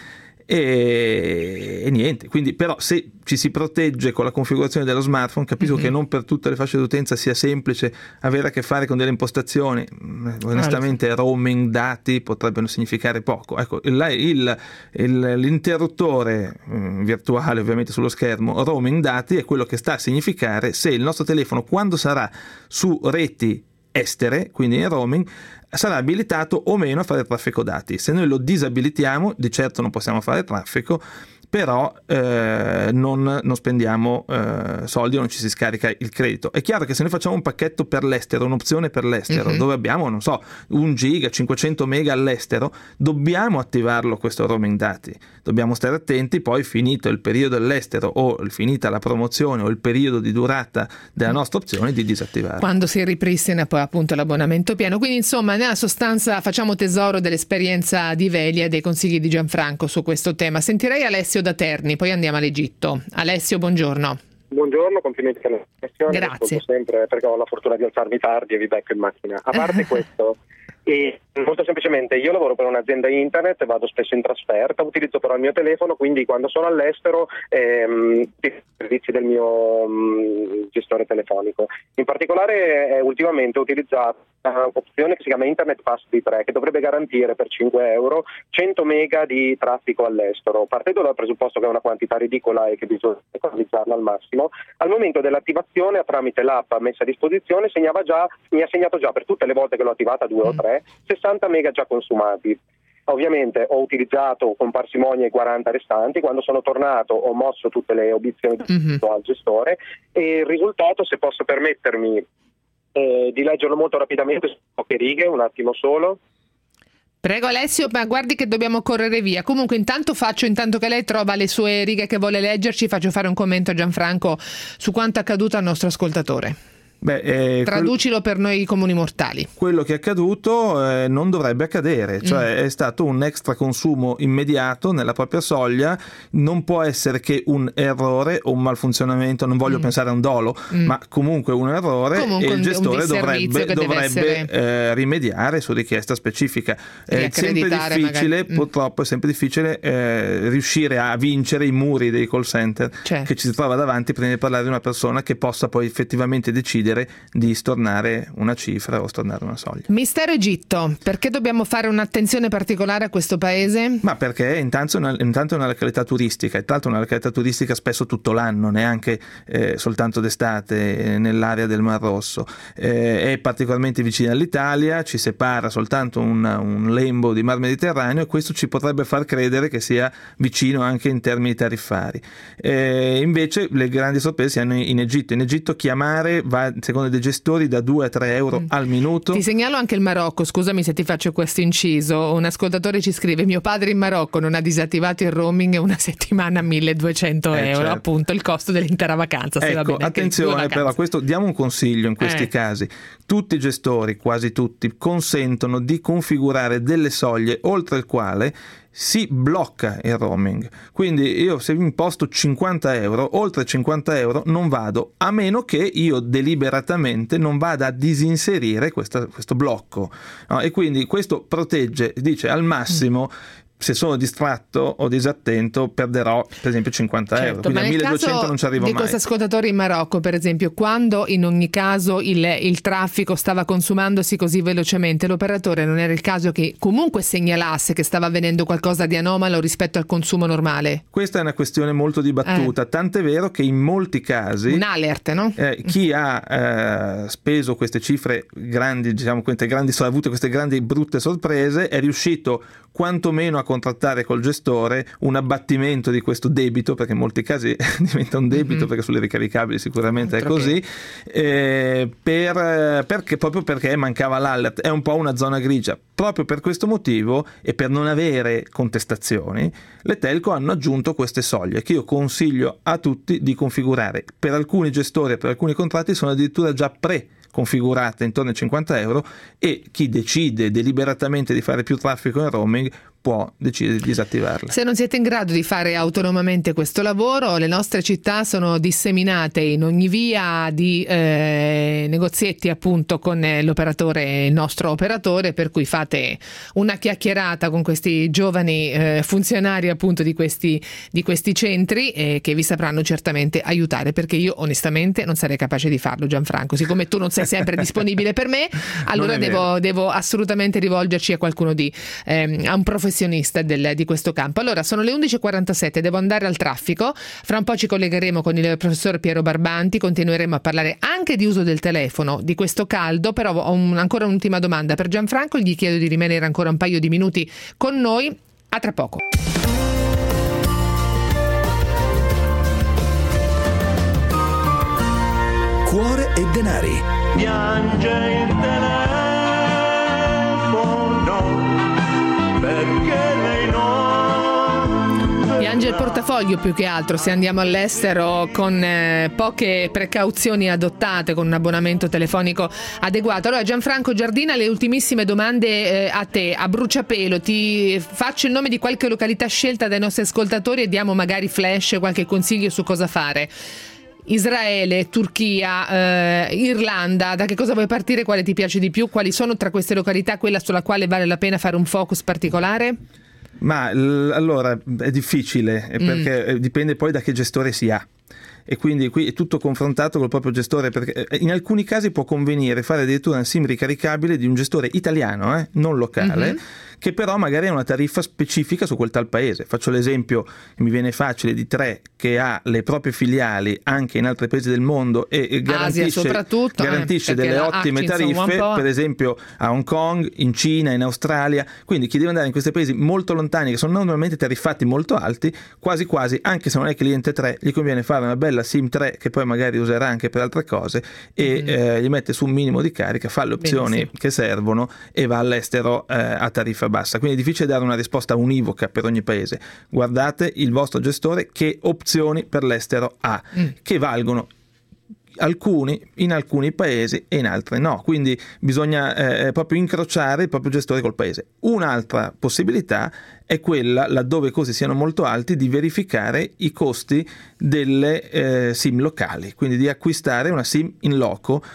Speaker 9: E niente, quindi però se ci si protegge con la configurazione dello smartphone, capisco che non per tutte le fasce d'utenza sia semplice avere a che fare con delle impostazioni. Onestamente roaming dati potrebbero significare poco. Ecco, l'interruttore virtuale ovviamente sullo schermo roaming dati è quello che sta a significare se il nostro telefono, quando sarà su reti estere, quindi in roaming, sarà abilitato o meno a fare traffico dati. Se noi lo disabilitiamo, di certo non possiamo fare traffico, però non spendiamo soldi o non ci si scarica il credito. È chiaro che se noi facciamo un pacchetto per l'estero, un'opzione per l'estero, dove abbiamo, non so, 1 giga, 500 mega all'estero, dobbiamo attivarlo questo roaming dati. Dobbiamo stare attenti, poi finito il periodo all'estero o finita la promozione o il periodo di durata della nostra opzione, di disattivarlo.
Speaker 2: Quando si ripristina poi appunto l'abbonamento pieno. Quindi insomma, nella sostanza facciamo tesoro dell'esperienza di Velia e dei consigli di Gianfranco su questo tema. Sentirei Alessio da Terni, poi andiamo all'Egitto. Alessio, buongiorno.
Speaker 12: Buongiorno, complimenti per la sessione.
Speaker 2: Grazie.
Speaker 12: Sempre perché ho la fortuna di alzarmi tardi e vi becco in macchina. A parte questo, e molto semplicemente io lavoro per un'azienda internet, vado spesso in trasferta, utilizzo però il mio telefono, quindi quando sono all'estero i servizi del mio gestore telefonico. In particolare ultimamente ho utilizzato un'opzione che si chiama Internet Pass B3, che dovrebbe garantire per 5 euro 100 mega di traffico all'estero. Partendo dal presupposto che è una quantità ridicola e che bisogna economizzarla al massimo, al momento dell'attivazione tramite l'app messa a disposizione mi ha segnato già per tutte le volte che l'ho attivata, 2 o 3, 60 mega già consumati. Ovviamente ho utilizzato con parsimonia i 40 restanti, quando sono tornato ho mosso tutte le obiezioni al gestore e il risultato, se posso permettermi di leggerlo molto rapidamente su poche righe, un attimo solo.
Speaker 2: Prego Alessio, ma guardi che dobbiamo correre via. Comunque intanto che lei trova le sue righe che vuole leggerci, faccio fare un commento a Gianfranco su quanto accaduto al nostro ascoltatore. Traducilo per noi comuni mortali.
Speaker 9: Quello che è accaduto non dovrebbe accadere, cioè è stato un extra consumo immediato nella propria soglia, non può essere che un errore o un malfunzionamento, non voglio pensare a un dolo, ma comunque un errore, e il gestore dovrebbe rimediare su richiesta specifica. È sempre difficile, purtroppo è sempre difficile riuscire a vincere i muri dei call center che ci si trova davanti prima di parlare di una persona che possa poi effettivamente decidere di stornare una cifra o stornare una soglia.
Speaker 2: Mistero Egitto, perché dobbiamo fare un'attenzione particolare a questo paese?
Speaker 9: Ma perché intanto è una località turistica, e tra l'altro una località turistica spesso tutto l'anno, neanche soltanto d'estate, nell'area del Mar Rosso. È particolarmente vicina all'Italia, ci separa soltanto un lembo di Mar Mediterraneo, e questo ci potrebbe far credere che sia vicino anche in termini tariffari. Invece le grandi sorprese si hanno in Egitto. In Egitto chiamare va, secondo dei gestori, da 2 a 3 euro al minuto.
Speaker 2: Ti segnalo anche il Marocco, scusami se ti faccio questo inciso. Un ascoltatore ci scrive: mio padre in Marocco non ha disattivato il roaming, una settimana 1.200 euro, appunto il costo dell'intera vacanza. Se va bene,
Speaker 9: attenzione però, questo diamo un consiglio in questi casi: tutti i gestori, quasi tutti, consentono di configurare delle soglie oltre il quale si blocca il roaming. Quindi io, se imposto 50 euro, oltre 50 euro non vado, a meno che io deliberatamente non vada a disinserire questo blocco, no? E quindi questo protegge, dice al massimo se sono distratto o disattento perderò per esempio 50 euro, quindi a 1200 non ci arrivo mai.
Speaker 2: Di questo ascoltatore in Marocco, per esempio, quando in ogni caso il traffico stava consumandosi così velocemente, l'operatore non era il caso che comunque segnalasse che stava avvenendo qualcosa di anomalo rispetto al consumo normale?
Speaker 9: Questa è una questione molto dibattuta, tant'è vero che in molti casi
Speaker 2: un alert, no?
Speaker 9: Chi ha speso queste cifre grandi, diciamo, ha avuto queste grandi brutte sorprese, è riuscito quantomeno a contrattare col gestore un abbattimento di questo debito, perché in molti casi diventa un debito, perché sulle ricaricabili sicuramente è così, proprio perché mancava l'alert. È un po' una zona grigia. Proprio per questo motivo, e per non avere contestazioni, le telco hanno aggiunto queste soglie che io consiglio a tutti di configurare. Per alcuni gestori e per alcuni contratti sono addirittura già configurate intorno ai 50 euro, e chi decide deliberatamente di fare più traffico in roaming può decidere di disattivarle.
Speaker 2: Se non siete in grado di fare autonomamente questo lavoro, le nostre città sono disseminate in ogni via di negozietti appunto con l'operatore, il nostro operatore, per cui fate una chiacchierata con questi giovani funzionari appunto di questi centri, che vi sapranno certamente aiutare, perché io onestamente non sarei capace di farlo, Gianfranco. Siccome tu non sei sempre disponibile per me, allora devo assolutamente rivolgerci a qualcuno a un professionista di questo campo. Allora sono le 11.47, devo andare al traffico, fra un po' ci collegheremo con il professor Piero Barbanti, continueremo a parlare anche di uso del telefono, di questo caldo, però ho ancora un'ultima domanda per Gianfranco, gli chiedo di rimanere ancora un paio di minuti con noi. A tra poco.
Speaker 5: Cuore e denari.
Speaker 10: Piange il telefono perché lei non...
Speaker 2: Piange il portafoglio più che altro se andiamo all'estero con poche precauzioni adottate, con un abbonamento telefonico adeguato. Allora Gianfranco Giardina, le ultimissime domande a te, a bruciapelo. Ti faccio il nome di qualche località scelta dai nostri ascoltatori e diamo magari flash, qualche consiglio su cosa fare. Israele, Turchia, Irlanda, da che cosa vuoi partire? Quale ti piace di più? Quali sono tra queste località quella sulla quale vale la pena fare un focus particolare?
Speaker 9: Ma allora è difficile, perché dipende poi da che gestore si ha. e quindi qui è tutto confrontato col proprio gestore, perché in alcuni casi può convenire fare addirittura una SIM ricaricabile di un gestore italiano, non locale, che però magari ha una tariffa specifica su quel tal paese. Faccio l'esempio, mi viene facile, di Tre, che ha le proprie filiali anche in altri paesi del mondo e garantisce delle ottime tariffe, per esempio a Hong Kong, in Cina, in Australia. Quindi chi deve andare in questi paesi molto lontani, che sono normalmente tariffati molto alti, quasi quasi, anche se non è cliente Tre, gli conviene fare una bella SIM 3 che poi magari userà anche per altre cose e gli mette su un minimo di carica, fa le opzioni che servono e va all'estero a tariffa bassa. Quindi è difficile dare una risposta univoca per ogni paese. Guardate il vostro gestore che opzioni per l'estero ha, che valgono in alcuni paesi e in altri no, quindi bisogna proprio incrociare il proprio gestore col paese. Un'altra possibilità è quella, laddove i costi siano molto alti, di verificare i costi delle SIM locali, quindi di acquistare una SIM in loco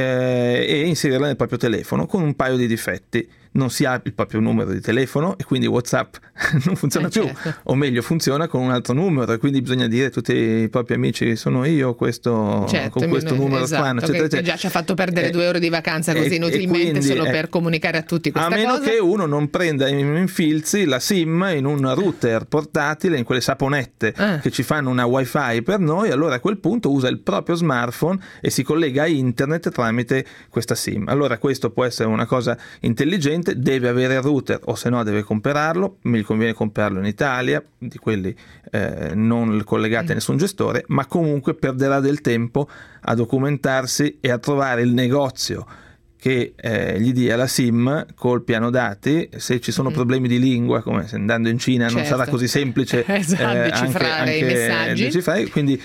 Speaker 9: e inserirla nel proprio telefono con un paio di difetti. Non si ha il proprio numero di telefono e quindi WhatsApp non funziona più, o meglio funziona con un altro numero, e quindi bisogna dire a tutti i propri amici: sono io questo, con questo numero qua, eccetera,
Speaker 2: che già ci ha fatto perdere 2 ore di vacanza così inutilmente, quindi, solo per comunicare a tutti questa cosa.
Speaker 9: A meno che uno non prenda in infilzi la SIM in un router portatile, in quelle saponette che ci fanno una wifi per noi, allora a quel punto usa il proprio smartphone e si collega a internet tramite questa SIM. Allora questo può essere una cosa intelligente. Deve avere il router, o se no deve comprarlo. Mi conviene comprarlo in Italia, di quelli non collegati a nessun gestore, ma comunque perderà del tempo a documentarsi e a trovare il negozio che gli dia la SIM col piano dati. Se ci sono problemi di lingua, come se andando in Cina non sarà così semplice
Speaker 2: decifrare i messaggi,
Speaker 9: quindi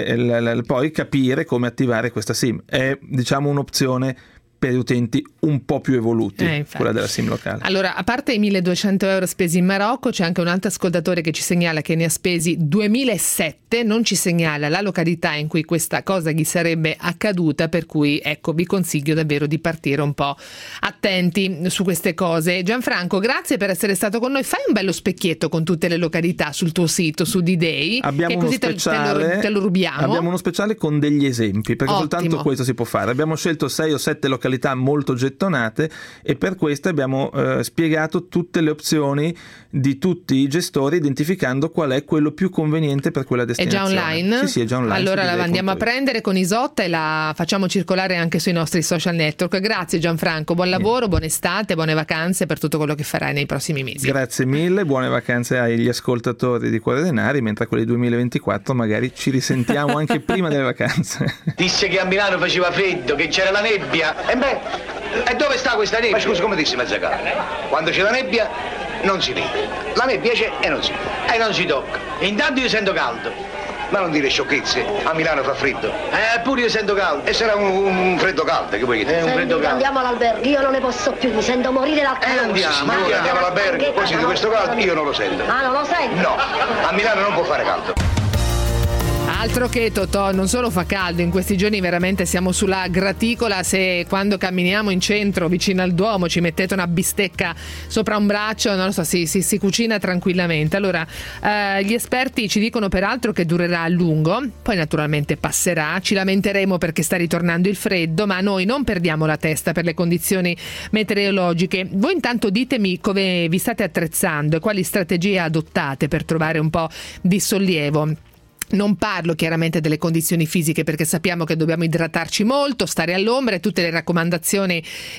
Speaker 9: poi capire come attivare questa SIM è, diciamo, un'opzione per gli utenti un po' più evoluti, quella della SIM locale.
Speaker 2: Allora, a parte i 1.200 euro spesi in Marocco, c'è anche un altro ascoltatore che ci segnala che ne ha spesi 2.007, non ci segnala la località in cui questa cosa gli sarebbe accaduta, per cui ecco, vi consiglio davvero di partire un po' attenti su queste cose. Gianfranco, grazie per essere stato con noi. Fai un bello specchietto con tutte le località sul tuo sito, su D-Day,
Speaker 9: abbiamo
Speaker 2: che così te lo rubiamo.
Speaker 9: Abbiamo uno speciale con degli esempi, perché soltanto questo si può fare. Abbiamo scelto 6 o 7 località molto gettonate e per questo abbiamo spiegato tutte le opzioni di tutti i gestori, identificando qual è quello più conveniente per quella destinazione.
Speaker 2: È già online?
Speaker 9: Sì, è già online.
Speaker 2: Allora la andiamo a prendere con Isotta e la facciamo circolare anche sui nostri social network. Grazie Gianfranco, buon lavoro, buona estate, buone vacanze per tutto quello che farai nei prossimi mesi.
Speaker 9: Grazie mille, buone vacanze agli ascoltatori di Cuore Denari, mentre quelli 2024 magari ci risentiamo anche prima delle vacanze.
Speaker 13: Disse che a Milano faceva freddo, che c'era la nebbia. E dove sta questa nebbia? Ma scusa, come disse Mazzacane? Quando c'è la nebbia non si vede. La nebbia c'è e non si vede. E non si tocca. E intanto io sento caldo. Ma non dire sciocchezze, a Milano fa freddo. Pure io sento caldo. E sarà un freddo caldo, che vuoi che
Speaker 14: un freddo caldo. Andiamo all'albergo, io non ne posso più, mi sento morire dal caldo.
Speaker 13: Andiamo all'albergo, poi senti questo caldo, io non lo sento.
Speaker 14: Ah, non lo senti?
Speaker 13: No, a Milano non può fare caldo.
Speaker 2: Altro che Totò, non solo fa caldo, in questi giorni veramente siamo sulla graticola. Se quando camminiamo in centro vicino al Duomo ci mettete una bistecca sopra un braccio, non lo so, si cucina tranquillamente. Allora gli esperti ci dicono peraltro che durerà a lungo, poi naturalmente passerà, ci lamenteremo perché sta ritornando il freddo, ma noi non perdiamo la testa per le condizioni meteorologiche. Voi intanto ditemi come vi state attrezzando e quali strategie adottate per trovare un po' di sollievo. Non parlo chiaramente delle condizioni fisiche, perché sappiamo che dobbiamo idratarci molto, stare all'ombra e tutte le raccomandazioni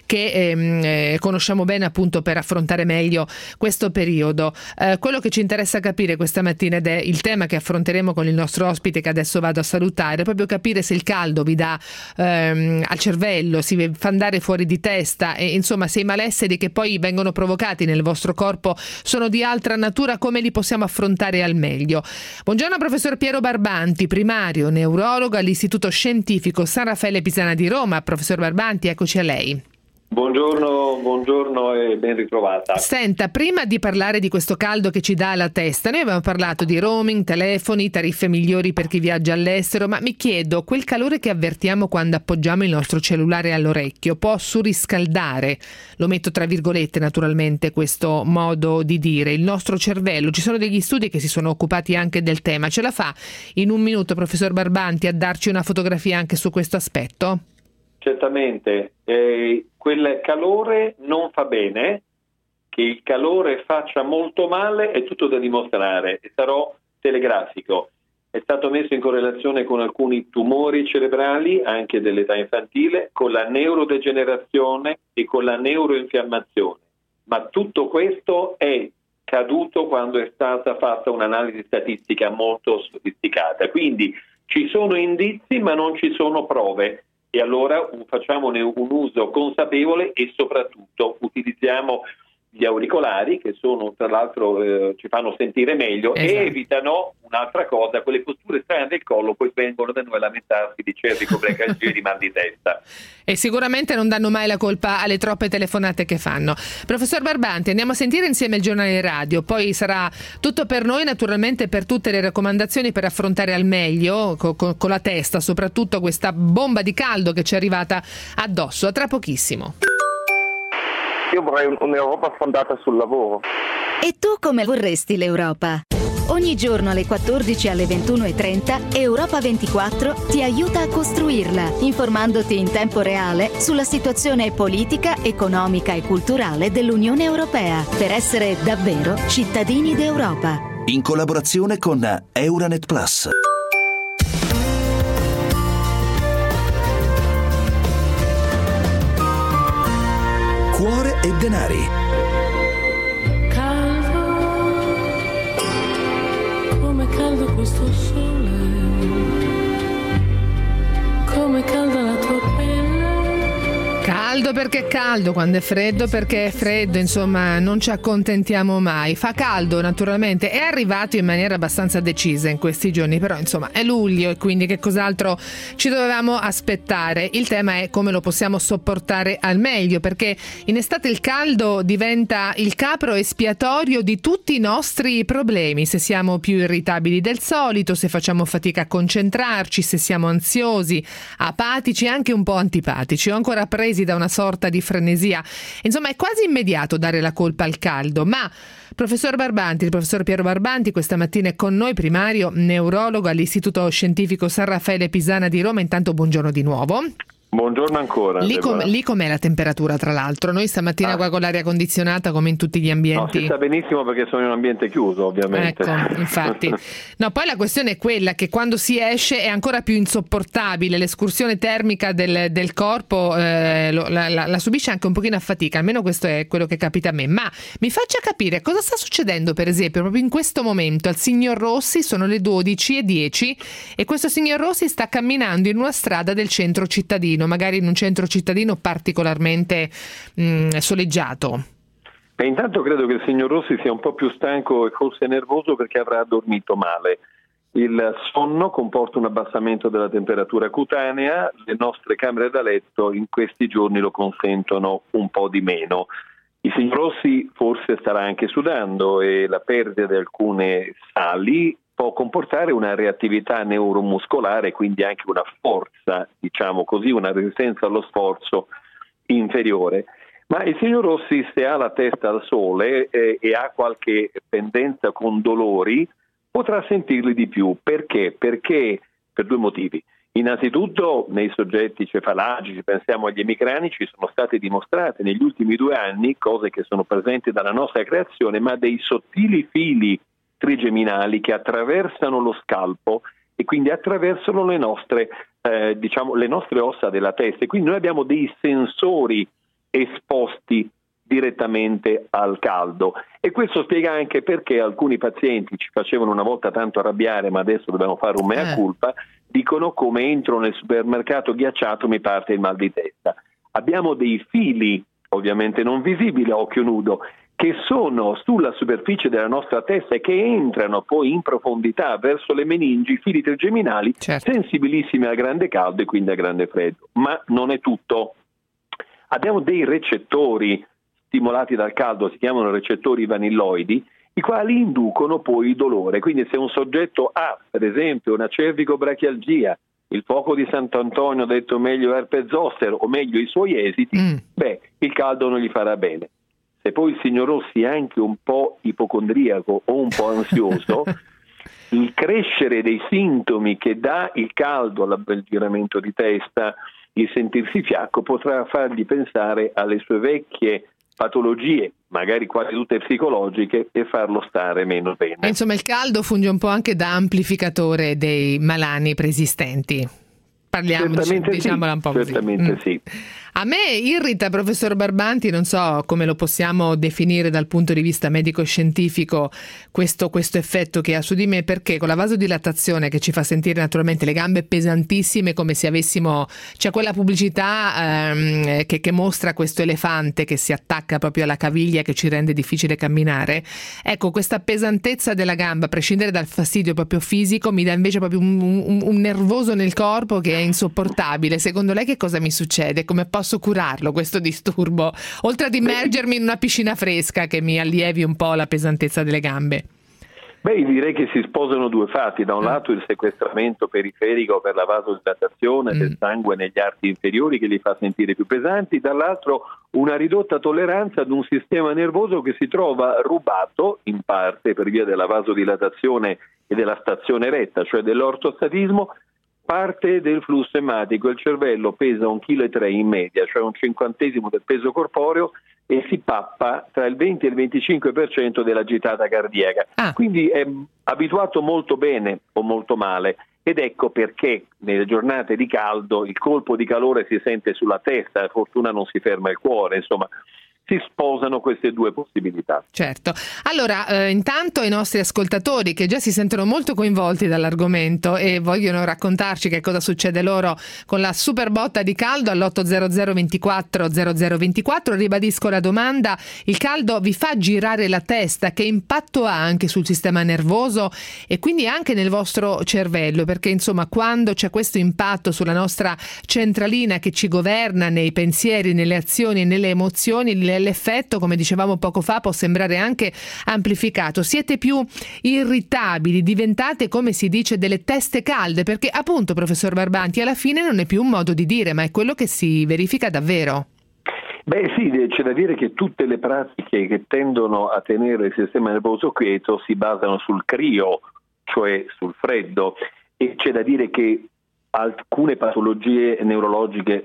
Speaker 2: che conosciamo bene appunto per affrontare meglio questo periodo. Quello che ci interessa capire questa mattina, ed è il tema che affronteremo con il nostro ospite che adesso vado a salutare, è proprio capire se il caldo vi dà al cervello, si fa andare fuori di testa e insomma se i malesseri che poi vengono provocati nel vostro corpo sono di altra natura, come li possiamo affrontare al meglio. Buongiorno professor Piero Barbanti, primario neurologo all'Istituto Scientifico San Raffaele Pisana di Roma. Professor Barbanti, eccoci a lei.
Speaker 15: Buongiorno e ben ritrovata.
Speaker 2: Senta, prima di parlare di questo caldo che ci dà alla testa, noi abbiamo parlato di roaming, telefoni, tariffe migliori per chi viaggia all'estero, ma mi chiedo, quel calore che avvertiamo quando appoggiamo il nostro cellulare all'orecchio può surriscaldare, lo metto tra virgolette naturalmente questo modo di dire, il nostro cervello? Ci sono degli studi che si sono occupati anche del tema. Ce la fa in un minuto, professor Barbanti, a darci una fotografia anche su questo aspetto?
Speaker 15: Certamente, quel calore non fa bene, che il calore faccia molto male è tutto da dimostrare e sarò telegrafico. È stato messo in correlazione con alcuni tumori cerebrali, anche dell'età infantile, con la neurodegenerazione e con la neuroinfiammazione. Ma tutto questo è caduto quando è stata fatta un'analisi statistica molto sofisticata. Quindi ci sono indizi ma non ci sono prove. E allora facciamone un uso consapevole e soprattutto utilizziamo gli auricolari che sono tra l'altro ci fanno sentire meglio, esatto. E evitano un'altra cosa, quelle posture strane del collo poi vengono da noi a lamentarsi di cervicobrecaggine e di mal di testa.
Speaker 2: E sicuramente non danno mai la colpa alle troppe telefonate che fanno. Professor Barbanti, andiamo a sentire insieme il giornale radio, poi sarà tutto per noi, naturalmente per tutte le raccomandazioni per affrontare al meglio, con la testa soprattutto, questa bomba di caldo che ci è arrivata addosso. A tra pochissimo.
Speaker 16: Io vorrei un'Europa fondata sul lavoro.
Speaker 17: E tu come vorresti l'Europa? Ogni giorno alle 14 e alle 21:30 Europa 24 ti aiuta a costruirla, informandoti in tempo reale sulla situazione politica, economica e culturale dell'Unione Europea, per essere davvero cittadini d'Europa.
Speaker 5: In collaborazione con Euranet Plus. Cuore e denari.
Speaker 10: Caldo, come caldo questo sole, come calda la tua pelle.
Speaker 2: Caldo perché è caldo, quando è freddo perché è freddo, insomma non ci accontentiamo mai. Fa caldo naturalmente, è arrivato in maniera abbastanza decisa in questi giorni, però insomma è luglio e quindi che cos'altro ci dovevamo aspettare. Il tema è come lo possiamo sopportare al meglio, perché in estate il caldo diventa il capro espiatorio di tutti i nostri problemi, se siamo più irritabili del solito, se facciamo fatica a concentrarci, se siamo ansiosi, apatici e anche un po' antipatici o ancora presi da una sorta di frenesia. Insomma è quasi immediato dare la colpa al caldo, ma professor Barbanti, il professor Piero Barbanti questa mattina è con noi, primario neurologo all'Istituto Scientifico San Raffaele Pisana di Roma. Intanto buongiorno di nuovo.
Speaker 15: Buongiorno ancora.
Speaker 2: Lì com'è la temperatura, tra l'altro? Noi stamattina qua con l'aria condizionata, come in tutti gli ambienti.
Speaker 15: No, si sta benissimo perché sono in un ambiente chiuso, ovviamente.
Speaker 2: Ecco, infatti. No, poi la questione è quella che quando si esce è ancora più insopportabile, l'escursione termica del corpo la subisce anche un pochino a fatica, almeno questo è quello che capita a me. Ma mi faccia capire cosa sta succedendo, per esempio, proprio in questo momento al signor Rossi. Sono le 12:10 e questo signor Rossi sta camminando in una strada del centro cittadino, magari in un centro cittadino particolarmente soleggiato.
Speaker 15: E intanto credo che il signor Rossi sia un po' più stanco e forse nervoso perché avrà dormito male. Il sonno comporta un abbassamento della temperatura cutanea, le nostre camere da letto in questi giorni lo consentono un po' di meno. Il signor Rossi forse starà anche sudando e la perdita di alcune sali può comportare una reattività neuromuscolare, quindi anche una forza, diciamo così, una resistenza allo sforzo inferiore. Ma il signor Rossi, se ha la testa al sole e ha qualche pendenza con dolori, potrà sentirli di più. Perché? Perché per due motivi. Innanzitutto nei soggetti cefalagici, pensiamo agli emicranici, sono state dimostrate negli ultimi 2 anni, cose che sono presenti dalla nostra creazione, ma dei sottili fili trigeminali che attraversano lo scalpo e quindi attraversano le nostre ossa della testa, e quindi noi abbiamo dei sensori esposti direttamente al caldo, e questo spiega anche perché alcuni pazienti ci facevano una volta tanto arrabbiare, ma adesso dobbiamo fare un mea culpa, dicono: come entro nel supermercato ghiacciato mi parte il mal di testa. Abbiamo dei fili, ovviamente non visibili a occhio nudo, che sono sulla superficie della nostra testa e che entrano poi in profondità verso le meningi, fili trigeminali, sensibilissimi al grande caldo e quindi al grande freddo. Ma non è tutto. abbiamo dei recettori stimolati dal caldo, si chiamano recettori vanilloidi, i quali inducono poi il dolore. Quindi se un soggetto ha, per esempio, una cervicobrachialgia, il fuoco di Sant'Antonio, detto meglio herpes zoster, o meglio i suoi esiti, il caldo non gli farà bene. Se poi il signor Rossi è anche un po' ipocondriaco o un po' ansioso, il crescere dei sintomi che dà il caldo all'avvicinamento di testa, il sentirsi fiacco, potrà fargli pensare alle sue vecchie patologie, magari quasi tutte psicologiche, e farlo stare meno bene.
Speaker 2: Insomma, il caldo funge un po' anche da amplificatore dei malanni preesistenti. Parliamoci, diciamola un po' così.
Speaker 15: Certamente sì.
Speaker 2: A me irrita, professor Barbanti, non so come lo possiamo definire dal punto di vista medico-scientifico, questo effetto che ha su di me, perché con la vasodilatazione che ci fa sentire naturalmente le gambe pesantissime, come se avessimo, c'è quella pubblicità che mostra questo elefante che si attacca proprio alla caviglia, che ci rende difficile camminare. Ecco, questa pesantezza della gamba, a prescindere dal fastidio proprio fisico, mi dà invece proprio un nervoso nel corpo che è insopportabile. Secondo lei che cosa mi succede? Come posso curarlo questo disturbo, oltre ad immergermi in una piscina fresca che mi allievi un po' la pesantezza delle gambe?
Speaker 15: Beh, direi che si sposano due fatti: da un lato il sequestramento periferico per la vasodilatazione del sangue negli arti inferiori che li fa sentire più pesanti, dall'altro una ridotta tolleranza ad un sistema nervoso che si trova rubato in parte per via della vasodilatazione e della stazione retta, cioè dell'ortostatismo, parte del flusso ematico. Il cervello pesa 1,3 kg in media, cioè 1/50 del peso corporeo, e si pappa tra il 20 e il 25% della gittata cardiaca. Quindi è abituato molto bene o molto male, ed ecco perché nelle giornate di caldo il colpo di calore si sente sulla testa, per fortuna non si ferma il cuore, insomma si sposano queste due possibilità.
Speaker 2: Certo. Allora, intanto ai nostri ascoltatori che già si sentono molto coinvolti dall'argomento e vogliono raccontarci che cosa succede loro con la super botta di caldo, all'800 24 0024, ribadisco la domanda: il caldo vi fa girare la testa? Che impatto ha anche sul sistema nervoso e quindi anche nel vostro cervello? Perché insomma, quando c'è questo impatto sulla nostra centralina che ci governa nei pensieri, nelle azioni e nelle emozioni, l'effetto, come dicevamo poco fa, può sembrare anche amplificato. Siete più irritabili, diventate, come si dice, delle teste calde, perché appunto, professor Barbanti, alla fine non è più un modo di dire, ma è quello che si verifica davvero.
Speaker 15: Beh sì, c'è da dire che tutte le pratiche che tendono a tenere il sistema nervoso quieto si basano sul crio, cioè sul freddo, e c'è da dire che alcune patologie neurologiche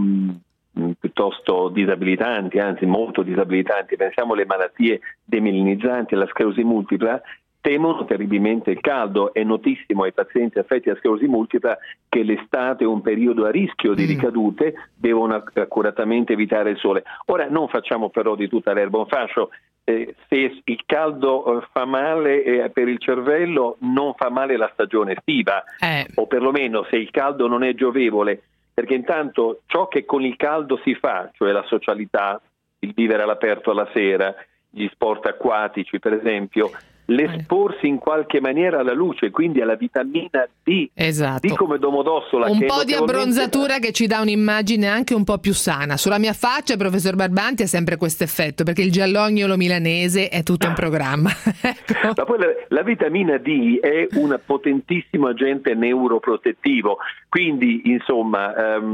Speaker 15: piuttosto disabilitanti, anzi molto disabilitanti, pensiamo alle malattie demilinizzanti, alla sclerosi multipla, temono terribilmente il caldo. È notissimo ai pazienti affetti da sclerosi multipla che l'estate è un periodo a rischio di ricadute, devono accuratamente evitare il sole. Ora non facciamo però di tutta l'erba un fascio, se il caldo fa male per il cervello, non fa male la stagione estiva, o perlomeno se il caldo non è giovevole, perché intanto ciò che con il caldo si fa, cioè la socialità, il vivere all'aperto alla sera, gli sport acquatici per esempio, l'esporsi in qualche maniera alla luce, quindi alla vitamina D,
Speaker 2: esatto,
Speaker 15: di come Domodossola,
Speaker 2: un
Speaker 15: che
Speaker 2: po' di abbronzatura che ci dà un'immagine anche un po' più sana. Sulla mia faccia, professor Barbanti, ha sempre questo effetto, perché il giallognolo milanese è tutto un programma. Ecco.
Speaker 15: Ma poi la vitamina D è un potentissimo agente neuroprotettivo, quindi insomma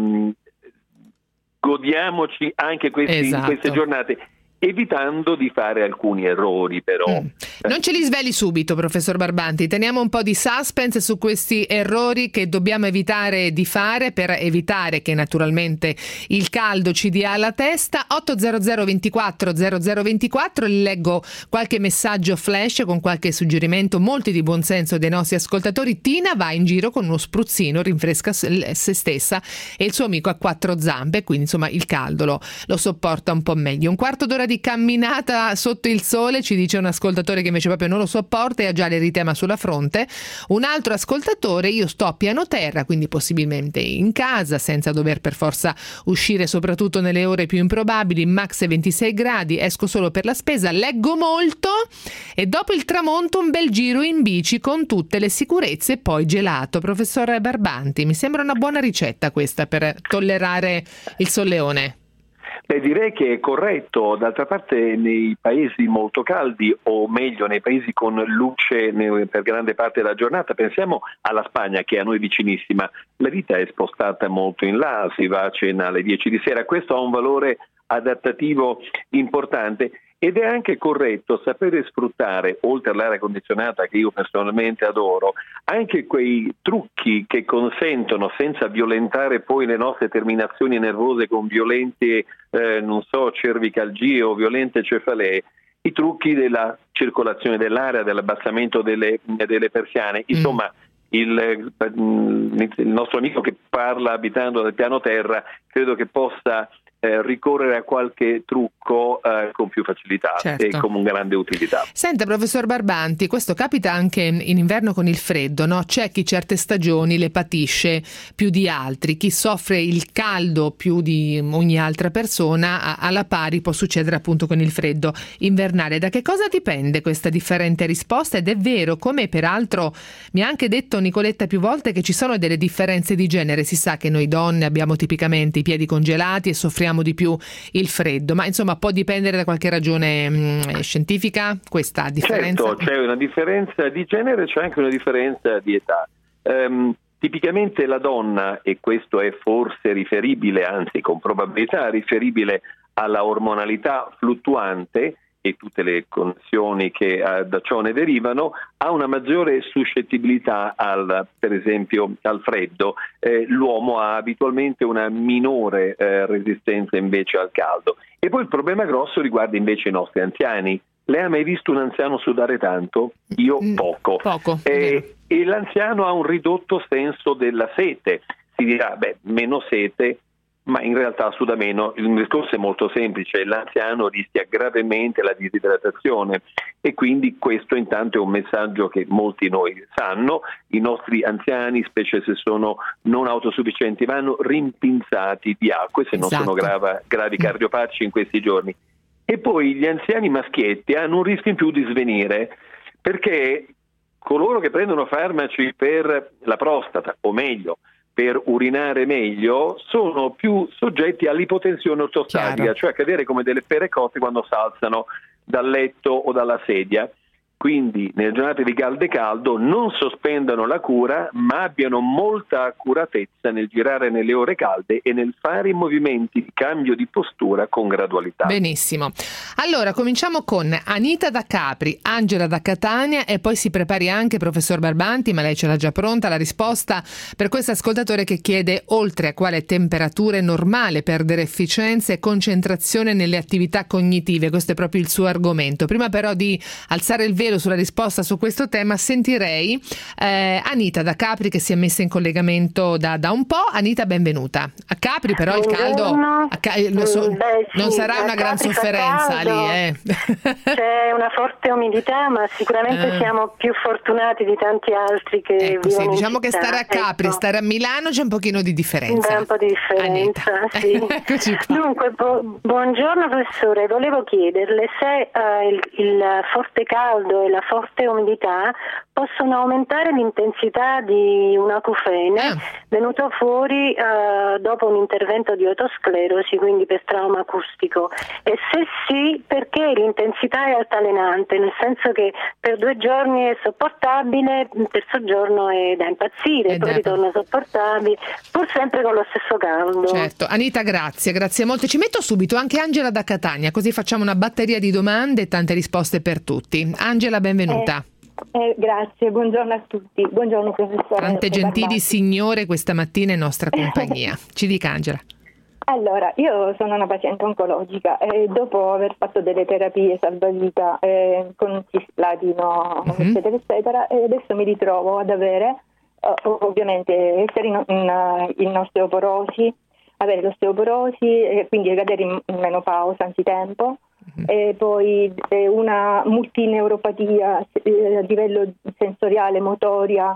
Speaker 15: godiamoci anche queste giornate, evitando di fare alcuni errori però.
Speaker 2: Non ce li sveli subito, professor Barbanti, teniamo un po' di suspense su questi errori che dobbiamo evitare di fare per evitare che naturalmente il caldo ci dia alla testa. 800 24 0024, leggo qualche messaggio flash con qualche suggerimento, molti di buonsenso dei nostri ascoltatori. Tina va in giro con uno spruzzino, rinfresca se stessa e il suo amico ha 4 zampe, quindi insomma il caldo lo sopporta un po' meglio. Un quarto d'ora di camminata sotto il sole, ci dice un ascoltatore che invece proprio non lo sopporta e ha già l'eritema sulla fronte. Un altro ascoltatore: io sto a piano terra, quindi possibilmente in casa senza dover per forza uscire, soprattutto nelle ore più improbabili, max 26 gradi, esco solo per la spesa, leggo molto e dopo il tramonto un bel giro in bici con tutte le sicurezze e poi gelato. Professor Barbanti, mi sembra una buona ricetta questa per tollerare il solleone.
Speaker 15: Direi che è corretto. D'altra parte nei paesi molto caldi, o meglio nei paesi con luce per grande parte della giornata, pensiamo alla Spagna che è a noi vicinissima, la vita è spostata molto in là, si va a cena alle 10 di sera, questo ha un valore adattativo importante. Ed è anche corretto sapere sfruttare, oltre all'aria condizionata che io personalmente adoro, anche quei trucchi che consentono, senza violentare poi le nostre terminazioni nervose con violente, cervicalgie o violente cefalee, i trucchi della circolazione dell'aria, dell'abbassamento delle persiane. Insomma, il nostro amico che parla abitando nel piano terra credo che possa ricorrere a qualche trucco con più facilità, certo, e con grande utilità.
Speaker 2: Senta, professor Barbanti, questo capita anche in inverno con il freddo, no? C'è chi certe stagioni le patisce più di altri, chi soffre il caldo più di ogni altra persona, alla pari può succedere appunto con il freddo invernale. Da che cosa dipende questa differente risposta? Ed è vero, come peraltro mi ha anche detto Nicoletta più volte, che ci sono delle differenze di genere. Si sa che noi donne abbiamo tipicamente i piedi congelati e soffriamo di più il freddo, ma insomma può dipendere da qualche ragione scientifica questa differenza?
Speaker 15: Certo, c'è una differenza di genere, c'è anche una differenza di età. Tipicamente la donna, e questo è forse riferibile, anzi con probabilità riferibile alla ormonalità fluttuante e tutte le connessioni che da ciò ne derivano, ha una maggiore suscettibilità per esempio al freddo. L'uomo ha abitualmente una minore resistenza invece al caldo. E poi il problema grosso riguarda invece i nostri anziani. Lei ha mai visto un anziano sudare tanto? Io poco. E l'anziano ha un ridotto senso della sete. Si dirà, meno sete, ma in realtà suda meno. Il discorso è molto semplice: l'anziano rischia gravemente la disidratazione, e quindi questo intanto è un messaggio che molti noi sanno. I nostri anziani, specie se sono non autosufficienti, vanno rimpinzati di acqua se non sono gravi cardiopatici in questi giorni. E poi gli anziani maschietti hanno un rischio in più di svenire, perché coloro che prendono farmaci per la prostata, o meglio per urinare meglio, sono più soggetti all'ipotensione ortostatica, cioè a cadere come delle pere cotte quando si alzano dal letto o dalla sedia. Quindi nelle giornate di caldo non sospendano la cura, ma abbiano molta accuratezza nel girare nelle ore calde e nel fare i movimenti di cambio di postura con gradualità.
Speaker 2: Benissimo. Allora cominciamo con Anita da Capri, Angela da Catania, e poi si prepari anche, professor Barbanti, ma lei ce l'ha già pronta la risposta per questo ascoltatore che chiede: oltre a quale temperatura è normale perdere efficienza e concentrazione nelle attività cognitive? Questo è proprio il suo argomento. Prima però di alzare il velo sulla risposta su questo tema, sentirei Anita da Capri, che si è messa in collegamento da un po'. Anita, benvenuta. A Capri però il caldo non sarà una gran sofferenza lì.
Speaker 18: C'è una forte umidità, ma sicuramente siamo più fortunati di tanti altri che vivono
Speaker 2: diciamo
Speaker 18: in
Speaker 2: che
Speaker 18: città.
Speaker 2: stare a Capri, stare a Milano c'è un pochino di differenza.
Speaker 18: C'è un po' di differenza, sì. Dunque, buongiorno professore, volevo chiederle se il forte caldo e la forte umidità possono aumentare l'intensità di un acufene venuto fuori dopo un intervento di otosclerosi, quindi per trauma acustico, e se sì, perché l'intensità è altalenante, nel senso che per 2 giorni è sopportabile, il terzo giorno è da impazzire, poi ritorna sopportabile, pur sempre con lo stesso caldo.
Speaker 2: Certo. Anita, grazie molto. Ci metto subito anche Angela da Catania, così facciamo una batteria di domande e tante risposte per tutti. Angela, benvenuta.
Speaker 19: Grazie, buongiorno a tutti. Buongiorno professore.
Speaker 2: Tante gentili signore questa mattina in nostra compagnia. Ci dica, Angela.
Speaker 19: Allora, io sono una paziente oncologica e dopo aver fatto delle terapie salvavita con cisplatino, eccetera, e adesso mi ritrovo ad avere ovviamente essere in osteoporosi, avere l'osteoporosi e quindi cadere in menopausa anzitempo. E poi una multineuropatia a livello sensoriale, motoria,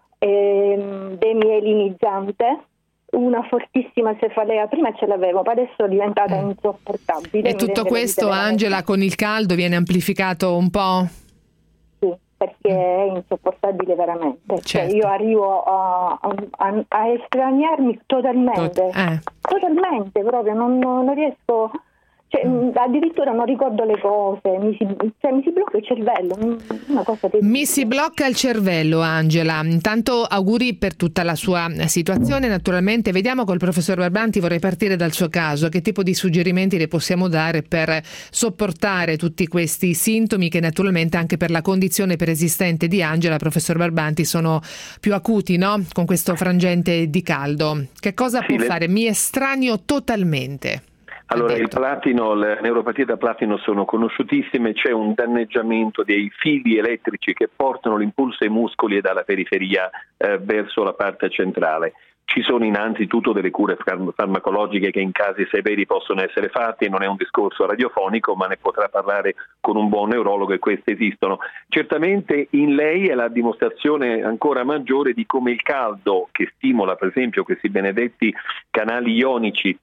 Speaker 19: demyelinizzante, una fortissima cefalea. Prima ce l'avevo, ma adesso è diventata insopportabile.
Speaker 2: E tutto questo, Angela, con il caldo viene amplificato un po'?
Speaker 19: Sì, perché è insopportabile veramente.
Speaker 2: Certo.
Speaker 19: Cioè, io arrivo a estraniarmi totalmente. totalmente, proprio non riesco, addirittura non ricordo le cose, mi si blocca il cervello, una cosa terribile.
Speaker 2: Mi si blocca il cervello, Angela. Intanto auguri per tutta la sua situazione. Naturalmente vediamo col professor Barbanti, vorrei partire dal suo caso, che tipo di suggerimenti le possiamo dare per sopportare tutti questi sintomi che naturalmente anche per la condizione preesistente di Angela, professor Barbanti, sono più acuti, no? Con questo frangente di caldo. Che cosa può fare? Mi estraneo totalmente.
Speaker 15: Allora, il platino, le neuropatie da platino sono conosciutissime, c'è un danneggiamento dei fili elettrici che portano l'impulso ai muscoli e dalla periferia verso la parte centrale. Ci sono innanzitutto delle cure farmacologiche che in casi severi possono essere fatte, non è un discorso radiofonico, ma ne potrà parlare con un buon neurologo e queste esistono. Certamente in lei è la dimostrazione ancora maggiore di come il caldo, che stimola per esempio questi benedetti canali ionici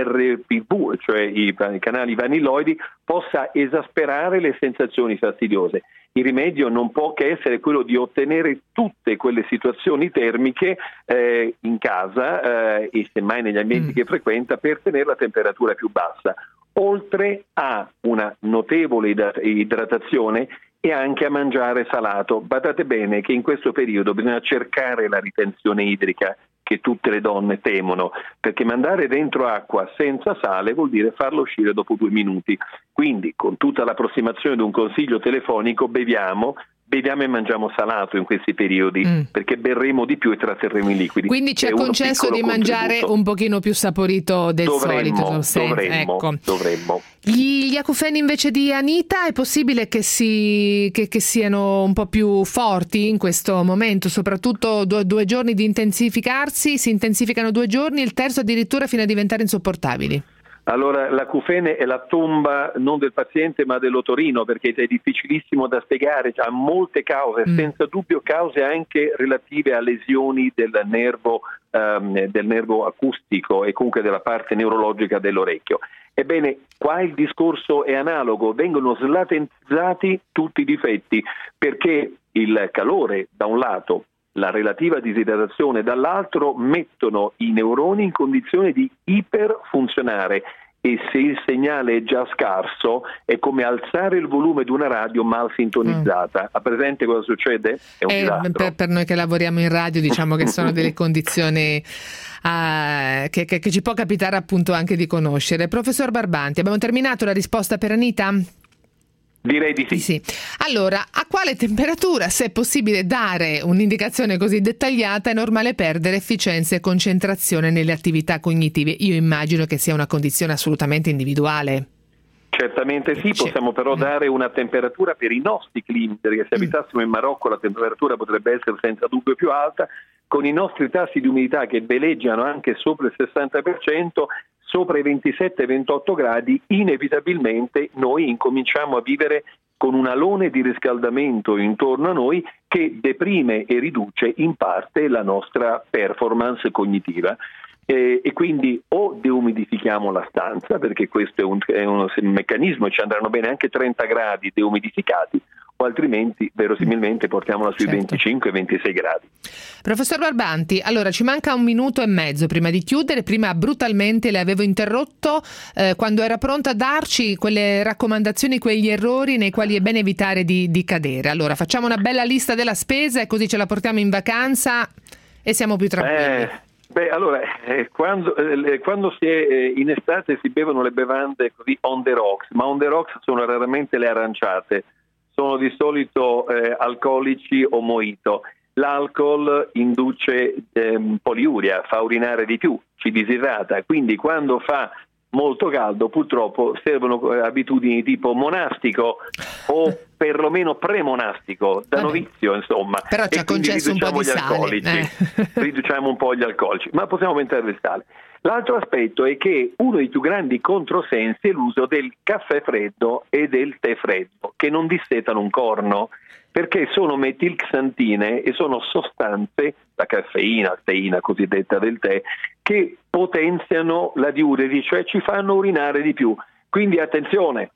Speaker 15: TRPV, cioè i canali vanilloidi, possa esasperare le sensazioni fastidiose. Il rimedio non può che essere quello di ottenere tutte quelle situazioni termiche in casa e semmai negli ambienti che frequenta per tenere la temperatura più bassa, oltre a una notevole idratazione e anche a mangiare salato. Badate bene che in questo periodo bisogna cercare la ritenzione idrica che tutte le donne temono, perché mandare dentro acqua senza sale vuol dire farlo uscire dopo 2 minuti. Quindi, con tutta l'approssimazione di un consiglio telefonico, beviamo e mangiamo salato in questi periodi, perché berremo di più e tratterremo i liquidi.
Speaker 2: Quindi ci è concesso di mangiare un pochino più saporito del solito.
Speaker 15: Dovremmo.
Speaker 2: Gli acufeni invece di Anita è possibile che siano un po' più forti in questo momento, soprattutto 2 giorni di intensificarsi, si intensificano 2 giorni, il terzo addirittura fino a diventare insopportabili.
Speaker 15: Allora, l'acufene è la tomba non del paziente ma dell'otorino, perché è difficilissimo da spiegare, ha molte cause, senza dubbio cause anche relative a lesioni del nervo acustico e comunque della parte neurologica dell'orecchio. Ebbene, qua il discorso è analogo, vengono slatentizzati tutti i difetti, perché il calore da un lato, la relativa disidratazione dall'altro mettono i neuroni in condizione di iperfunzionare e se il segnale è già scarso è come alzare il volume di una radio mal sintonizzata. Ha presente cosa succede? È un disastro.
Speaker 2: Per noi che lavoriamo in radio diciamo che sono delle condizioni che ci può capitare appunto anche di conoscere. Professor Barbanti, abbiamo terminato la risposta per Anita?
Speaker 15: Direi di sì.
Speaker 2: Allora, a quale temperatura, se è possibile dare un'indicazione così dettagliata, è normale perdere efficienza e concentrazione nelle attività cognitive? Io immagino che sia una condizione assolutamente individuale.
Speaker 15: Certamente sì, possiamo però dare una temperatura per i nostri climi, perché se abitassimo in Marocco la temperatura potrebbe essere senza dubbio più alta, con i nostri tassi di umidità che veleggiano anche sopra il 60%, sopra i 27-28 gradi, inevitabilmente noi incominciamo a vivere con un alone di riscaldamento intorno a noi che deprime e riduce in parte la nostra performance cognitiva. E quindi o deumidifichiamo la stanza, perché questo è un meccanismo e ci andranno bene anche 30 gradi deumidificati, o altrimenti verosimilmente portiamola sui 25-26 gradi.
Speaker 2: Professor Barbanti, allora ci manca 1 minuto e mezzo prima di chiudere. Prima brutalmente le avevo interrotto quando era pronta a darci quelle raccomandazioni, quegli errori nei quali è bene evitare di cadere. Allora facciamo una bella lista della spesa e così ce la portiamo in vacanza e siamo più tranquilli.
Speaker 15: Allora, quando si è in estate si bevono le bevande così on the rocks, ma on the rocks sono raramente le aranciate, sono di solito alcolici o mojito. L'alcol induce poliuria, fa urinare di più, ci disidrata, quindi quando fa molto caldo purtroppo servono abitudini tipo monastico o perlomeno premonastico, da novizio insomma.
Speaker 2: Però ci ha concesso un po' di sale.
Speaker 15: Riduciamo un po' gli alcolici, ma possiamo aumentare il sale. L'altro aspetto è che uno dei più grandi controsensi è l'uso del caffè freddo e del tè freddo, che non dissetano un corno, perché sono metilxantine e sono sostanze, la caffeina, la teina cosiddetta del tè, che potenziano la diuresi, cioè ci fanno urinare di più. Quindi attenzione,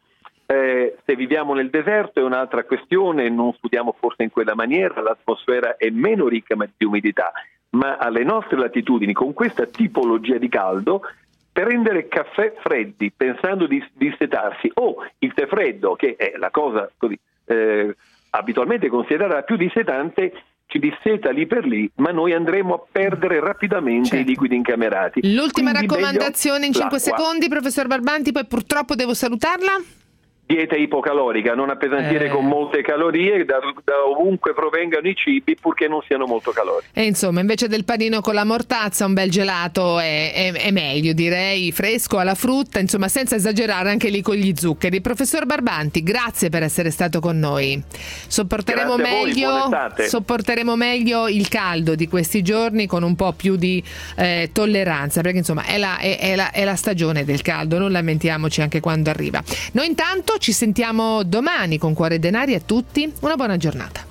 Speaker 15: se viviamo nel deserto è un'altra questione, non studiamo forse in quella maniera, l'atmosfera è meno ricca di umidità, ma alle nostre latitudini, con questa tipologia di caldo, prendere caffè freddi pensando di dissetarsi, o il tè freddo, che è la cosa così abitualmente considerata più dissetante, ci disseta lì per lì, ma noi andremo a perdere rapidamente i liquidi incamerati.
Speaker 2: L'ultima
Speaker 15: Quindi
Speaker 2: raccomandazione in 5
Speaker 15: l'acqua.
Speaker 2: secondi, professor Barbanti, poi purtroppo devo salutarla.
Speaker 15: Dieta ipocalorica, non appesantire con molte calorie da ovunque provengano i cibi, purché non siano molto calorici.
Speaker 2: E insomma, invece del panino con la mortazza, un bel gelato è meglio, direi, fresco, alla frutta, insomma, senza esagerare anche lì con gli zuccheri. Professor Barbanti, grazie per essere stato con noi. Sopporteremo meglio il caldo di questi giorni con un po' più di tolleranza, perché insomma è la stagione del caldo, non lamentiamoci anche quando arriva. Noi intanto ci sentiamo domani con Cuore e Denari. A tutti una buona giornata.